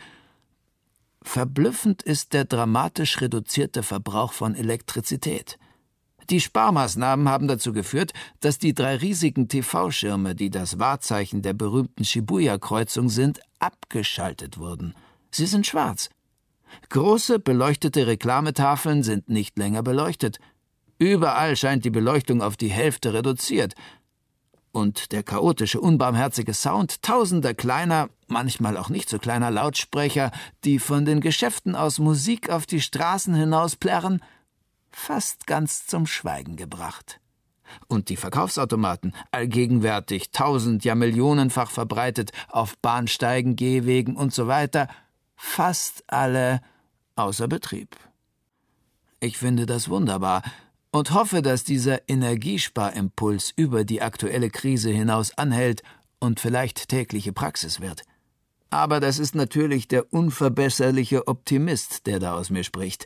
Verblüffend ist der dramatisch reduzierte Verbrauch von Elektrizität. Die Sparmaßnahmen haben dazu geführt, dass die drei riesigen T V-Schirme, die das Wahrzeichen der berühmten Shibuya-Kreuzung sind, abgeschaltet wurden. Sie sind schwarz. Große, beleuchtete Reklametafeln sind nicht länger beleuchtet. Überall scheint die Beleuchtung auf die Hälfte reduziert. Und der chaotische, unbarmherzige Sound tausender kleiner, manchmal auch nicht so kleiner Lautsprecher, die von den Geschäften aus Musik auf die Straßen hinaus plärren, fast ganz zum Schweigen gebracht. Und die Verkaufsautomaten, allgegenwärtig, tausend, ja millionenfach verbreitet, auf Bahnsteigen, Gehwegen und so weiter, fast alle außer Betrieb. Ich finde das wunderbar und hoffe, dass dieser Energiesparimpuls über die aktuelle Krise hinaus anhält und vielleicht tägliche Praxis wird. Aber das ist natürlich der unverbesserliche Optimist, der da aus mir spricht.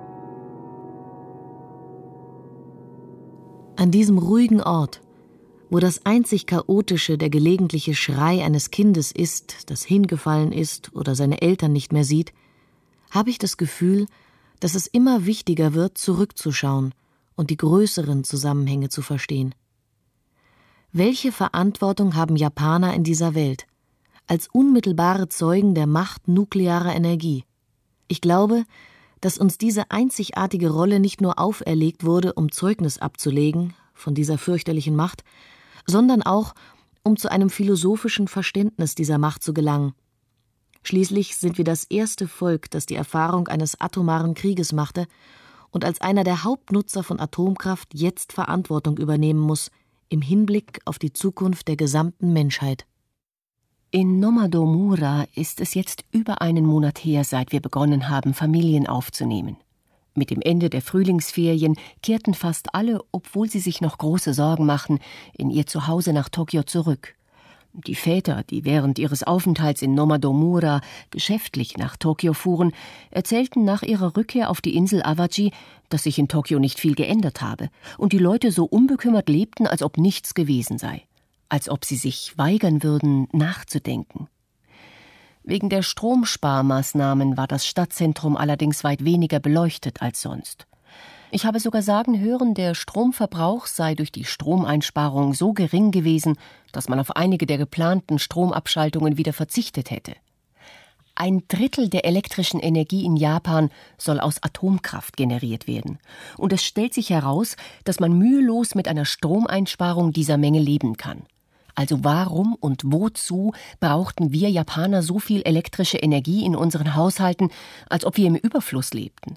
An diesem ruhigen Ort, wo das einzig Chaotische der gelegentliche Schrei eines Kindes ist, das hingefallen ist oder seine Eltern nicht mehr sieht, habe ich das Gefühl, dass es immer wichtiger wird, zurückzuschauen und die größeren Zusammenhänge zu verstehen. Welche Verantwortung haben Japaner in dieser Welt, als unmittelbare Zeugen der Macht nuklearer Energie? Ich glaube, dass uns diese einzigartige Rolle nicht nur auferlegt wurde, um Zeugnis abzulegen von dieser fürchterlichen Macht, sondern auch, um zu einem philosophischen Verständnis dieser Macht zu gelangen. Schließlich sind wir das erste Volk, das die Erfahrung eines atomaren Krieges machte und als einer der Hauptnutzer von Atomkraft jetzt Verantwortung übernehmen muss, im Hinblick auf die Zukunft der gesamten Menschheit. In Nomadomura ist es jetzt über einen Monat her, seit wir begonnen haben, Familien aufzunehmen. Mit dem Ende der Frühlingsferien kehrten fast alle, obwohl sie sich noch große Sorgen machten, in ihr Zuhause nach Tokio zurück. Die Väter, die während ihres Aufenthalts in Nomadomura geschäftlich nach Tokio fuhren, erzählten nach ihrer Rückkehr auf die Insel Awaji, dass sich in Tokio nicht viel geändert habe und die Leute so unbekümmert lebten, als ob nichts gewesen sei, als ob sie sich weigern würden, nachzudenken. Wegen der Stromsparmaßnahmen war das Stadtzentrum allerdings weit weniger beleuchtet als sonst. Ich habe sogar sagen hören, der Stromverbrauch sei durch die Stromeinsparung so gering gewesen, dass man auf einige der geplanten Stromabschaltungen wieder verzichtet hätte. Ein Drittel der elektrischen Energie in Japan soll aus Atomkraft generiert werden. Und es stellt sich heraus, dass man mühelos mit einer Stromeinsparung dieser Menge leben kann. Also warum und wozu brauchten wir Japaner so viel elektrische Energie in unseren Haushalten, als ob wir im Überfluss lebten?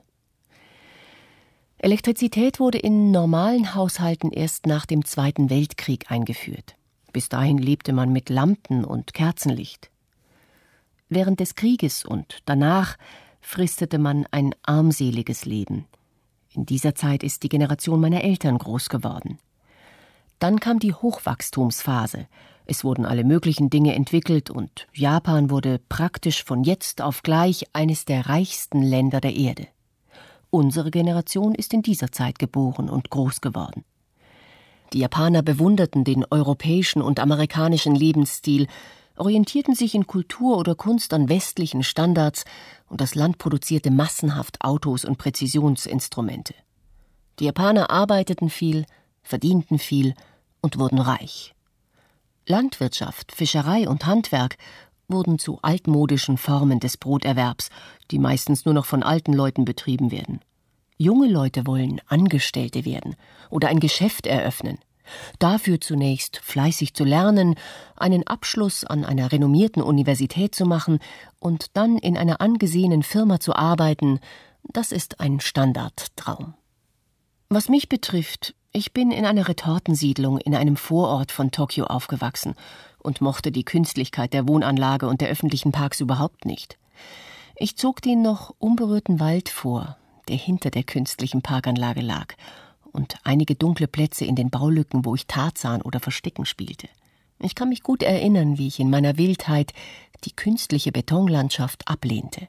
Elektrizität wurde in normalen Haushalten erst nach dem Zweiten Weltkrieg eingeführt. Bis dahin lebte man mit Lampen und Kerzenlicht. Während des Krieges und danach fristete man ein armseliges Leben. In dieser Zeit ist die Generation meiner Eltern groß geworden. Dann kam die Hochwachstumsphase. Es wurden alle möglichen Dinge entwickelt und Japan wurde praktisch von jetzt auf gleich eines der reichsten Länder der Erde. Unsere Generation ist in dieser Zeit geboren und groß geworden. Die Japaner bewunderten den europäischen und amerikanischen Lebensstil, orientierten sich in Kultur oder Kunst an westlichen Standards und das Land produzierte massenhaft Autos und Präzisionsinstrumente. Die Japaner arbeiteten viel, verdienten viel und wurden reich. Landwirtschaft, Fischerei und Handwerk wurden zu altmodischen Formen des Broterwerbs, die meistens nur noch von alten Leuten betrieben werden. Junge Leute wollen Angestellte werden oder ein Geschäft eröffnen. Dafür zunächst fleißig zu lernen, einen Abschluss an einer renommierten Universität zu machen und dann in einer angesehenen Firma zu arbeiten, das ist ein Standardtraum. Was mich betrifft, ich bin in einer Retortensiedlung in einem Vorort von Tokio aufgewachsen und mochte die Künstlichkeit der Wohnanlage und der öffentlichen Parks überhaupt nicht. Ich zog den noch unberührten Wald vor, der hinter der künstlichen Parkanlage lag, und einige dunkle Plätze in den Baulücken, wo ich Tarzan oder Verstecken spielte. Ich kann mich gut erinnern, wie ich in meiner Wildheit die künstliche Betonlandschaft ablehnte.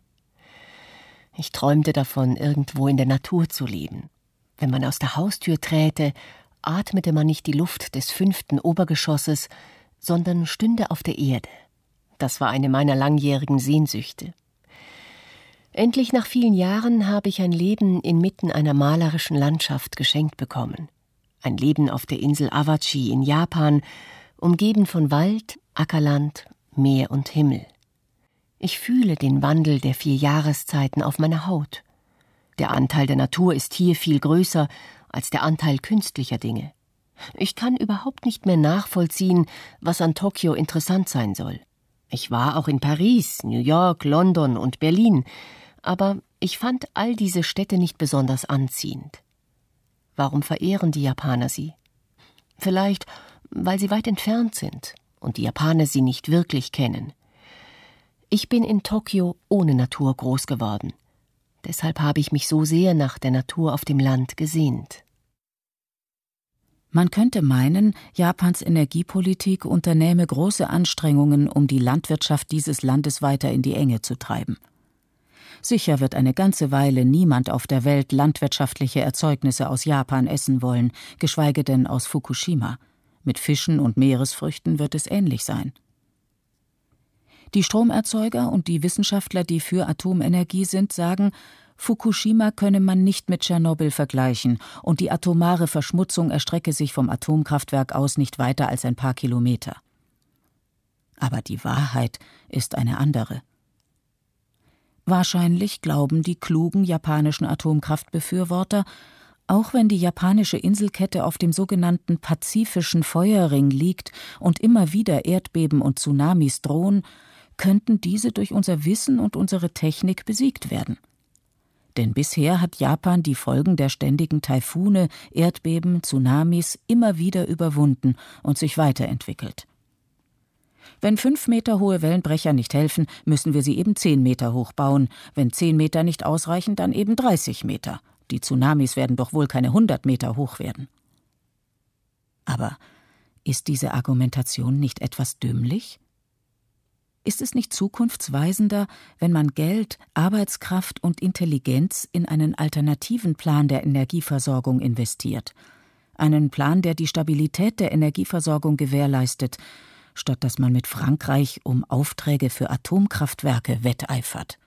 Ich träumte davon, irgendwo in der Natur zu leben. Wenn man aus der Haustür träte, atmete man nicht die Luft des fünften Obergeschosses, sondern stünde auf der Erde. Das war eine meiner langjährigen Sehnsüchte. Endlich nach vielen Jahren habe ich ein Leben inmitten einer malerischen Landschaft geschenkt bekommen. Ein Leben auf der Insel Awaji in Japan, umgeben von Wald, Ackerland, Meer und Himmel. Ich fühle den Wandel der vier Jahreszeiten auf meiner Haut. Der Anteil der Natur ist hier viel größer als der Anteil künstlicher Dinge. Ich kann überhaupt nicht mehr nachvollziehen, was an Tokio interessant sein soll. Ich war auch in Paris, New York, London und Berlin, aber ich fand all diese Städte nicht besonders anziehend. Warum verehren die Japaner sie? Vielleicht, weil sie weit entfernt sind und die Japaner sie nicht wirklich kennen. Ich bin in Tokio ohne Natur groß geworden. Deshalb habe ich mich so sehr nach der Natur auf dem Land gesehnt. Man könnte meinen, Japans Energiepolitik unternähme große Anstrengungen, um die Landwirtschaft dieses Landes weiter in die Enge zu treiben. Sicher wird eine ganze Weile niemand auf der Welt landwirtschaftliche Erzeugnisse aus Japan essen wollen, geschweige denn aus Fukushima. Mit Fischen und Meeresfrüchten wird es ähnlich sein. Die Stromerzeuger und die Wissenschaftler, die für Atomenergie sind, sagen, Fukushima könne man nicht mit Tschernobyl vergleichen und die atomare Verschmutzung erstrecke sich vom Atomkraftwerk aus nicht weiter als ein paar Kilometer. Aber die Wahrheit ist eine andere. Wahrscheinlich glauben die klugen japanischen Atomkraftbefürworter, auch wenn die japanische Inselkette auf dem sogenannten Pazifischen Feuerring liegt und immer wieder Erdbeben und Tsunamis drohen, könnten diese durch unser Wissen und unsere Technik besiegt werden. Denn bisher hat Japan die Folgen der ständigen Taifune, Erdbeben, Tsunamis immer wieder überwunden und sich weiterentwickelt. Wenn fünf Meter hohe Wellenbrecher nicht helfen, müssen wir sie eben zehn Meter hoch bauen. Wenn zehn Meter nicht ausreichen, dann eben dreißig Meter. Die Tsunamis werden doch wohl keine hundert Meter hoch werden. Aber ist diese Argumentation nicht etwas dümmlich? Ist es nicht zukunftsweisender, wenn man Geld, Arbeitskraft und Intelligenz in einen alternativen Plan der Energieversorgung investiert? Einen Plan, der die Stabilität der Energieversorgung gewährleistet, statt dass man mit Frankreich um Aufträge für Atomkraftwerke wetteifert.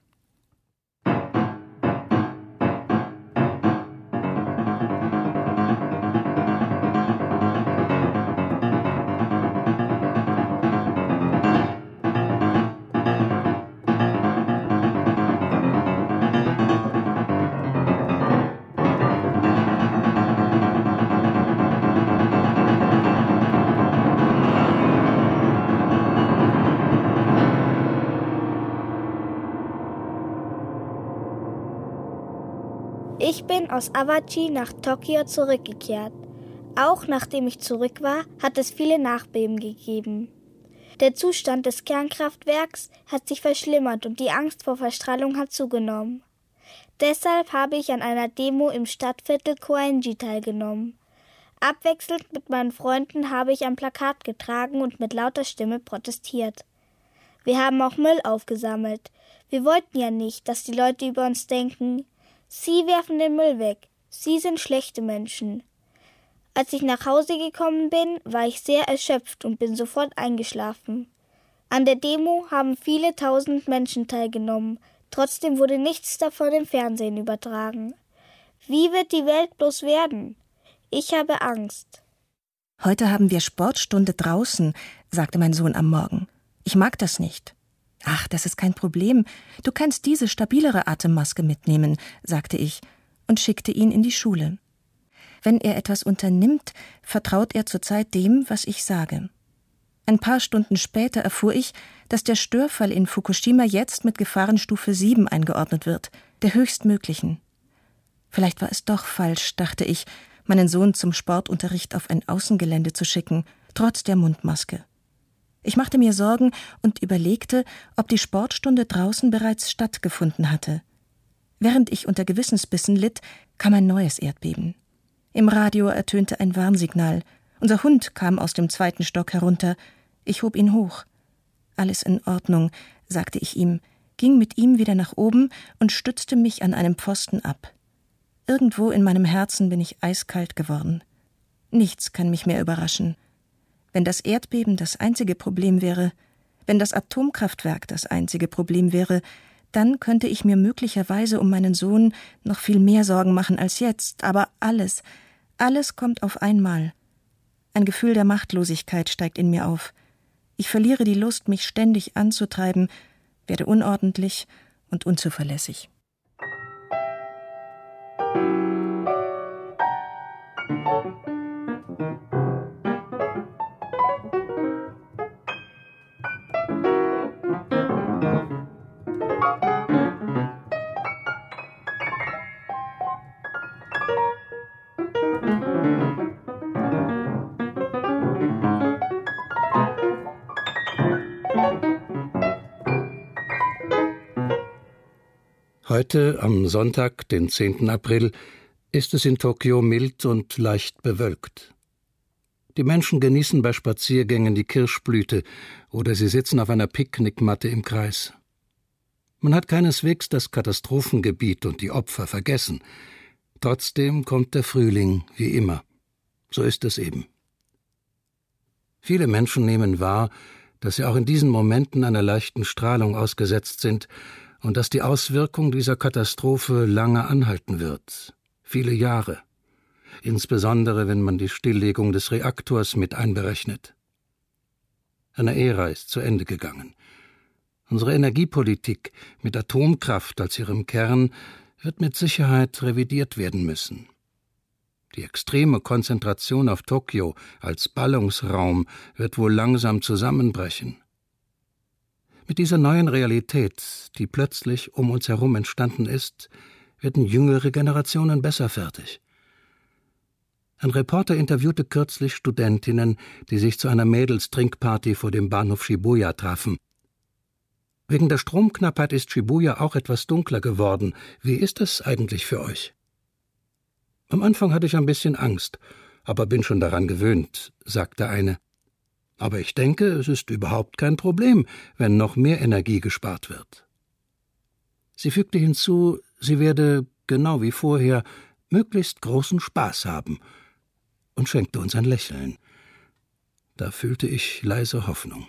Ich bin aus Awaji nach Tokio zurückgekehrt. Auch nachdem ich zurück war, hat es viele Nachbeben gegeben. Der Zustand des Kernkraftwerks hat sich verschlimmert und die Angst vor Verstrahlung hat zugenommen. Deshalb habe ich an einer Demo im Stadtviertel Koenji teilgenommen. Abwechselnd mit meinen Freunden habe ich ein Plakat getragen und mit lauter Stimme protestiert. Wir haben auch Müll aufgesammelt. Wir wollten ja nicht, dass die Leute über uns denken, Sie werfen den Müll weg. Sie sind schlechte Menschen. Als ich nach Hause gekommen bin, war ich sehr erschöpft und bin sofort eingeschlafen. An der Demo haben viele tausend Menschen teilgenommen. Trotzdem wurde nichts davon im Fernsehen übertragen. Wie wird die Welt bloß werden? Ich habe Angst. Heute haben wir Sportstunde draußen, sagte mein Sohn am Morgen. Ich mag das nicht. Ach, das ist kein Problem. Du kannst diese stabilere Atemmaske mitnehmen, sagte ich und schickte ihn in die Schule. Wenn er etwas unternimmt, vertraut er zurzeit dem, was ich sage. Ein paar Stunden später erfuhr ich, dass der Störfall in Fukushima jetzt mit Gefahrenstufe sieben eingeordnet wird, der höchstmöglichen. Vielleicht war es doch falsch, dachte ich, meinen Sohn zum Sportunterricht auf ein Außengelände zu schicken, trotz der Mundmaske. Ich machte mir Sorgen und überlegte, ob die Sportstunde draußen bereits stattgefunden hatte. Während ich unter Gewissensbissen litt, kam ein neues Erdbeben. Im Radio ertönte ein Warnsignal. Unser Hund kam aus dem zweiten Stock herunter. Ich hob ihn hoch. Alles in Ordnung, sagte ich ihm, ging mit ihm wieder nach oben und stützte mich an einem Pfosten ab. Irgendwo in meinem Herzen bin ich eiskalt geworden. Nichts kann mich mehr überraschen. Wenn das Erdbeben das einzige Problem wäre, wenn das Atomkraftwerk das einzige Problem wäre, dann könnte ich mir möglicherweise um meinen Sohn noch viel mehr Sorgen machen als jetzt. Aber alles, alles kommt auf einmal. Ein Gefühl der Machtlosigkeit steigt in mir auf. Ich verliere die Lust, mich ständig anzutreiben, werde unordentlich und unzuverlässig. Heute, am Sonntag, den zehnten April, ist es in Tokio mild und leicht bewölkt. Die Menschen genießen bei Spaziergängen die Kirschblüte oder sie sitzen auf einer Picknickmatte im Kreis. Man hat keineswegs das Katastrophengebiet und die Opfer vergessen. Trotzdem kommt der Frühling wie immer. So ist es eben. Viele Menschen nehmen wahr, dass sie auch in diesen Momenten einer leichten Strahlung ausgesetzt sind und dass die Auswirkung dieser Katastrophe lange anhalten wird, viele Jahre, insbesondere wenn man die Stilllegung des Reaktors mit einberechnet. Eine Ära ist zu Ende gegangen. Unsere Energiepolitik mit Atomkraft als ihrem Kern wird mit Sicherheit revidiert werden müssen. Die extreme Konzentration auf Tokio als Ballungsraum wird wohl langsam zusammenbrechen. Mit dieser neuen Realität, die plötzlich um uns herum entstanden ist, werden jüngere Generationen besser fertig. Ein Reporter interviewte kürzlich Studentinnen, die sich zu einer Mädels-Trinkparty vor dem Bahnhof Shibuya trafen. Wegen der Stromknappheit ist Shibuya auch etwas dunkler geworden. Wie ist es eigentlich für euch? Am Anfang hatte ich ein bisschen Angst, aber bin schon daran gewöhnt, sagte eine. Aber ich denke, es ist überhaupt kein Problem, wenn noch mehr Energie gespart wird. Sie fügte hinzu, sie werde, genau wie vorher, möglichst großen Spaß haben und schenkte uns ein Lächeln. Da fühlte ich leise Hoffnung.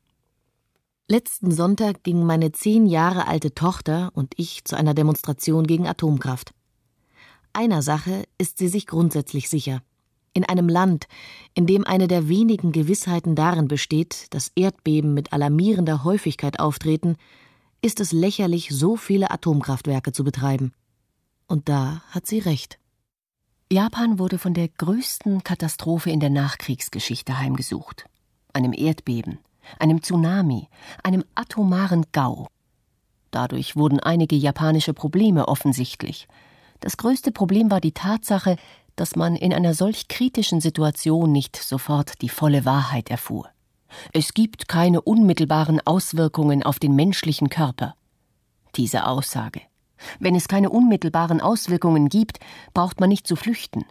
Letzten Sonntag gingen meine zehn Jahre alte Tochter und ich zu einer Demonstration gegen Atomkraft. Einer Sache ist sie sich grundsätzlich sicher. In einem Land, in dem eine der wenigen Gewissheiten darin besteht, dass Erdbeben mit alarmierender Häufigkeit auftreten, ist es lächerlich, so viele Atomkraftwerke zu betreiben. Und da hat sie recht. Japan wurde von der größten Katastrophe in der Nachkriegsgeschichte heimgesucht. Einem Erdbeben, einem Tsunami, einem atomaren Gau. Dadurch wurden einige japanische Probleme offensichtlich. Das größte Problem war die Tatsache, dass man in einer solch kritischen Situation nicht sofort die volle Wahrheit erfuhr. Es gibt keine unmittelbaren Auswirkungen auf den menschlichen Körper. Diese Aussage. Wenn es keine unmittelbaren Auswirkungen gibt, braucht man nicht zu flüchten.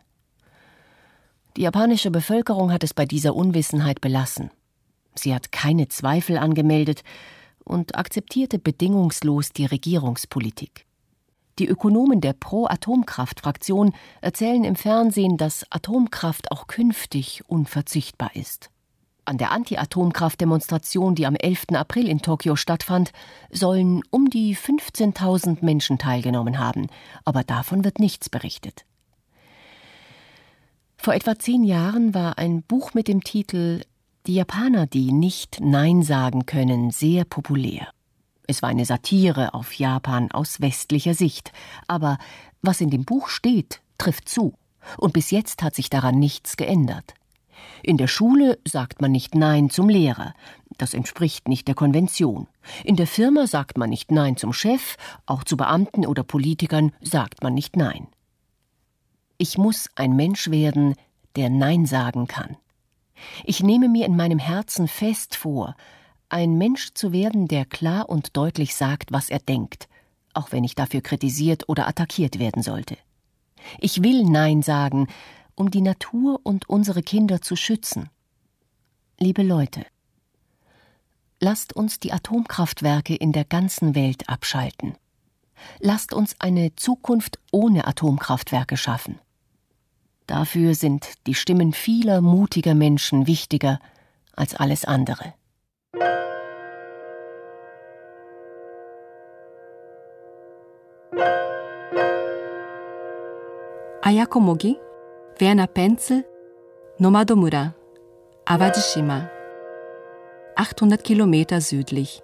Die japanische Bevölkerung hat es bei dieser Unwissenheit belassen. Sie hat keine Zweifel angemeldet und akzeptierte bedingungslos die Regierungspolitik. Die Ökonomen der Pro-Atomkraft-Fraktion erzählen im Fernsehen, dass Atomkraft auch künftig unverzichtbar ist. An der Anti-Atomkraft-Demonstration, die am elften April in Tokio stattfand, sollen um die fünfzehntausend Menschen teilgenommen haben, aber davon wird nichts berichtet. Vor etwa zehn Jahren war ein Buch mit dem Titel »Die Japaner, die nicht Nein sagen können« sehr populär. Es war eine Satire auf Japan aus westlicher Sicht. Aber was in dem Buch steht, trifft zu. Und bis jetzt hat sich daran nichts geändert. In der Schule sagt man nicht Nein zum Lehrer. Das entspricht nicht der Konvention. In der Firma sagt man nicht Nein zum Chef. Auch zu Beamten oder Politikern sagt man nicht Nein. Ich muss ein Mensch werden, der Nein sagen kann. Ich nehme mir in meinem Herzen fest vor, ein Mensch zu werden, der klar und deutlich sagt, was er denkt, auch wenn ich dafür kritisiert oder attackiert werden sollte. Ich will Nein sagen, um die Natur und unsere Kinder zu schützen. Liebe Leute, lasst uns die Atomkraftwerke in der ganzen Welt abschalten. Lasst uns eine Zukunft ohne Atomkraftwerke schaffen. Dafür sind die Stimmen vieler mutiger Menschen wichtiger als alles andere. Ayako Mogi, Werner Penzel, Nomadomura, Awajishima, achthundert Kilometer südlich.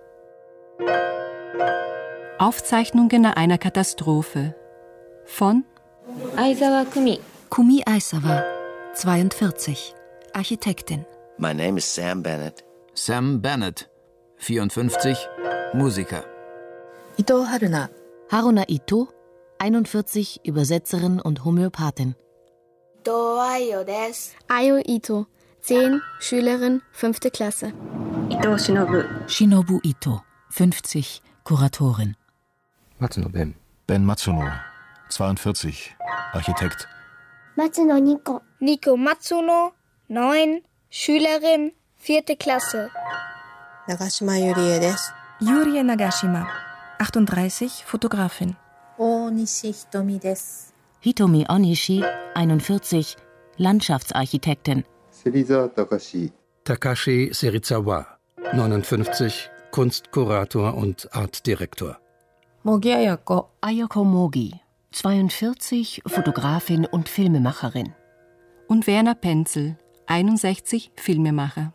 Aufzeichnungen einer Katastrophe von Aizawa Kumi. Kumi Aizawa, zweiundvierzig, Architektin. My name is Sam Bennett. Sam Bennett, vierundfünfzig, Musiker. Ito Haruna. Haruna Ito, einundvierzig, Übersetzerin und Homöopathin. Ito Ayo desu. Ayo Ito, zehn, Schülerin, fünfte Klasse. Ito Shinobu. Shinobu Ito, fünfzig, Kuratorin. Matsuno Ben. Ben Matsuno, zweiundvierzig, Architekt. Matsuno Nico. Nico Matsuno, neun, Schülerin, vierte Klasse. Nagashima Yurie desu. Yurie Nagashima, achtunddreißig, Fotografin. Onishi Hitomi desu. Hitomi Onishi, einundvierzig, Landschaftsarchitektin. Seriza Takashi. Takashi Serizawa, neunundfünfzig, Kunstkurator und Artdirektor. Mogi Ayako. Ayako Mogi, zweiundvierzig, Fotografin und Filmemacherin. Und Werner Penzel, einundsechzig, Filmemacher.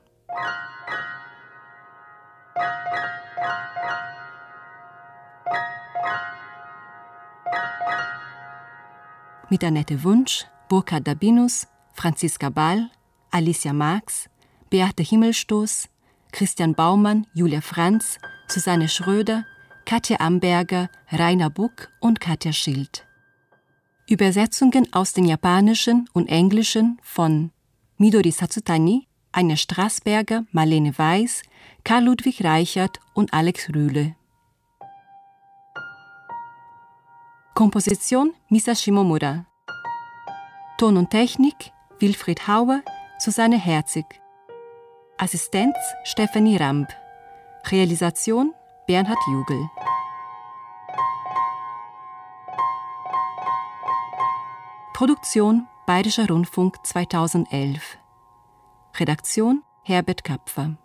Mit Annette Wunsch, Burkhard Dabinus, Franziska Ball, Alicia Marx, Beate Himmelstoß, Christian Baumann, Julia Franz, Susanne Schröder, Katja Amberger, Rainer Buck und Katja Schild. Übersetzungen aus dem Japanischen und Englischen von Midori Satsutani, Anja Straßberger, Marlene Weiß, Karl-Ludwig Reichert und Alex Rühle. Komposition Misa Shimomura. Ton und Technik Wilfried Hauer, Susanne Herzig. Assistenz Stefanie Ramp. Realisation Bernhard Jugel. Produktion Bayerischer Rundfunk zweitausendelf. Redaktion Herbert Kapfer.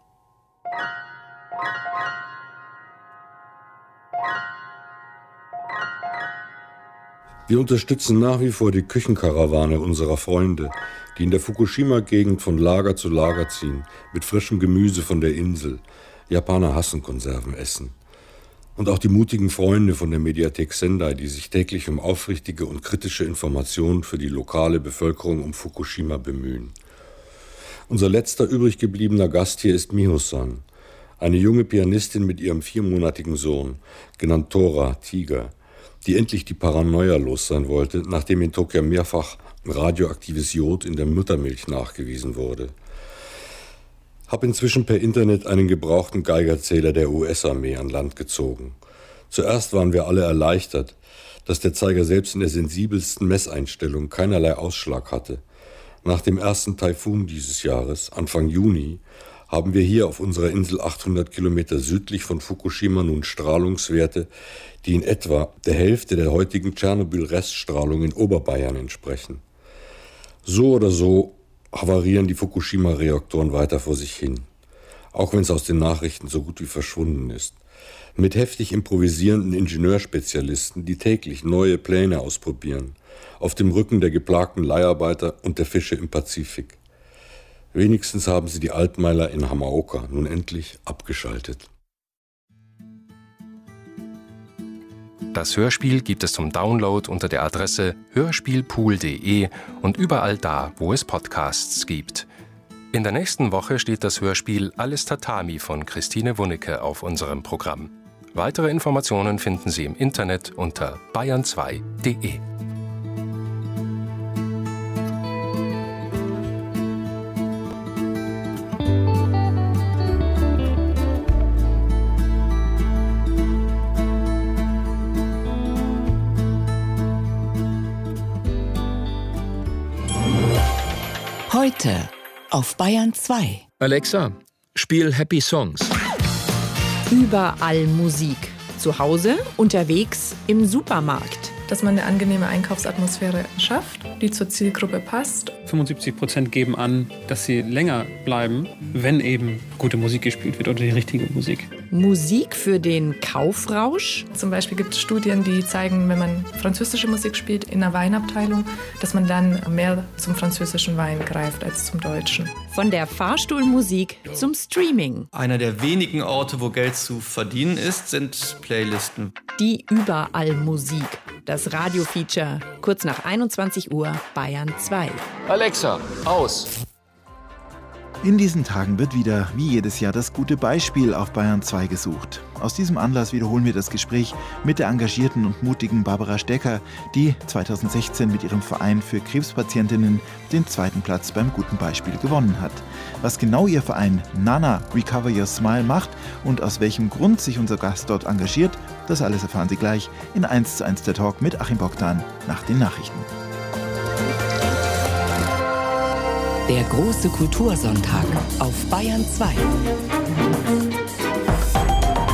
Wir unterstützen nach wie vor die Küchenkarawane unserer Freunde, die in der Fukushima-Gegend von Lager zu Lager ziehen, mit frischem Gemüse von der Insel. Japaner hassen Konserven essen. Und auch die mutigen Freunde von der Mediathek Sendai, die sich täglich um aufrichtige und kritische Informationen für die lokale Bevölkerung um Fukushima bemühen. Unser letzter übrig gebliebener Gast hier ist Miho-san, eine junge Pianistin mit ihrem viermonatigen Sohn, genannt Tora, Tiger, die endlich die Paranoia los sein wollte, nachdem in Tokio mehrfach radioaktives Jod in der Muttermilch nachgewiesen wurde. Hab inzwischen per Internet einen gebrauchten Geigerzähler der U S-Armee an Land gezogen. Zuerst waren wir alle erleichtert, dass der Zeiger selbst in der sensibelsten Messeinstellung keinerlei Ausschlag hatte. Nach dem ersten Taifun dieses Jahres, Anfang Juni, haben wir hier auf unserer Insel achthundert Kilometer südlich von Fukushima nun Strahlungswerte, die in etwa der Hälfte der heutigen Tschernobyl-Reststrahlung in Oberbayern entsprechen. So oder so havarieren die Fukushima-Reaktoren weiter vor sich hin, auch wenn es aus den Nachrichten so gut wie verschwunden ist. Mit heftig improvisierenden Ingenieurspezialisten, die täglich neue Pläne ausprobieren, auf dem Rücken der geplagten Leiharbeiter und der Fische im Pazifik. Wenigstens haben sie die Altmeiler in Hamaoka nun endlich abgeschaltet. Das Hörspiel gibt es zum Download unter der Adresse hörspielpool punkt de und überall da, wo es Podcasts gibt. In der nächsten Woche steht das Hörspiel Alles Tatami von Christine Wunnecke auf unserem Programm. Weitere Informationen finden Sie im Internet unter bayern zwei punkt de. Heute auf Bayern zwei. Alexa, spiel Happy Songs. Überall Musik. Zu Hause, unterwegs, im Supermarkt. Dass man eine angenehme Einkaufsatmosphäre schafft, die zur Zielgruppe passt. fünfundsiebzig Prozent geben an, dass sie länger bleiben, wenn eben gute Musik gespielt wird oder die richtige Musik. Musik für den Kaufrausch. Zum Beispiel gibt es Studien, die zeigen, wenn man französische Musik spielt in einer Weinabteilung, dass man dann mehr zum französischen Wein greift als zum deutschen. Von der Fahrstuhlmusik zum Streaming. Einer der wenigen Orte, wo Geld zu verdienen ist, sind Playlisten. Die Überall Musik. Das Radio-Feature, kurz nach einundzwanzig Uhr, Bayern zwei. Alexa, aus! In diesen Tagen wird wieder, wie jedes Jahr, das gute Beispiel auf Bayern zwei gesucht. Aus diesem Anlass wiederholen wir das Gespräch mit der engagierten und mutigen Barbara Stecker, die zweitausendsechzehn mit ihrem Verein für Krebspatientinnen den zweiten Platz beim guten Beispiel gewonnen hat. Was genau ihr Verein Nana Recover Your Smile macht und aus welchem Grund sich unser Gast dort engagiert, das alles erfahren Sie gleich in eins zu eins der Talk mit Achim Bogdan nach den Nachrichten. Der große Kultursonntag auf Bayern zwei.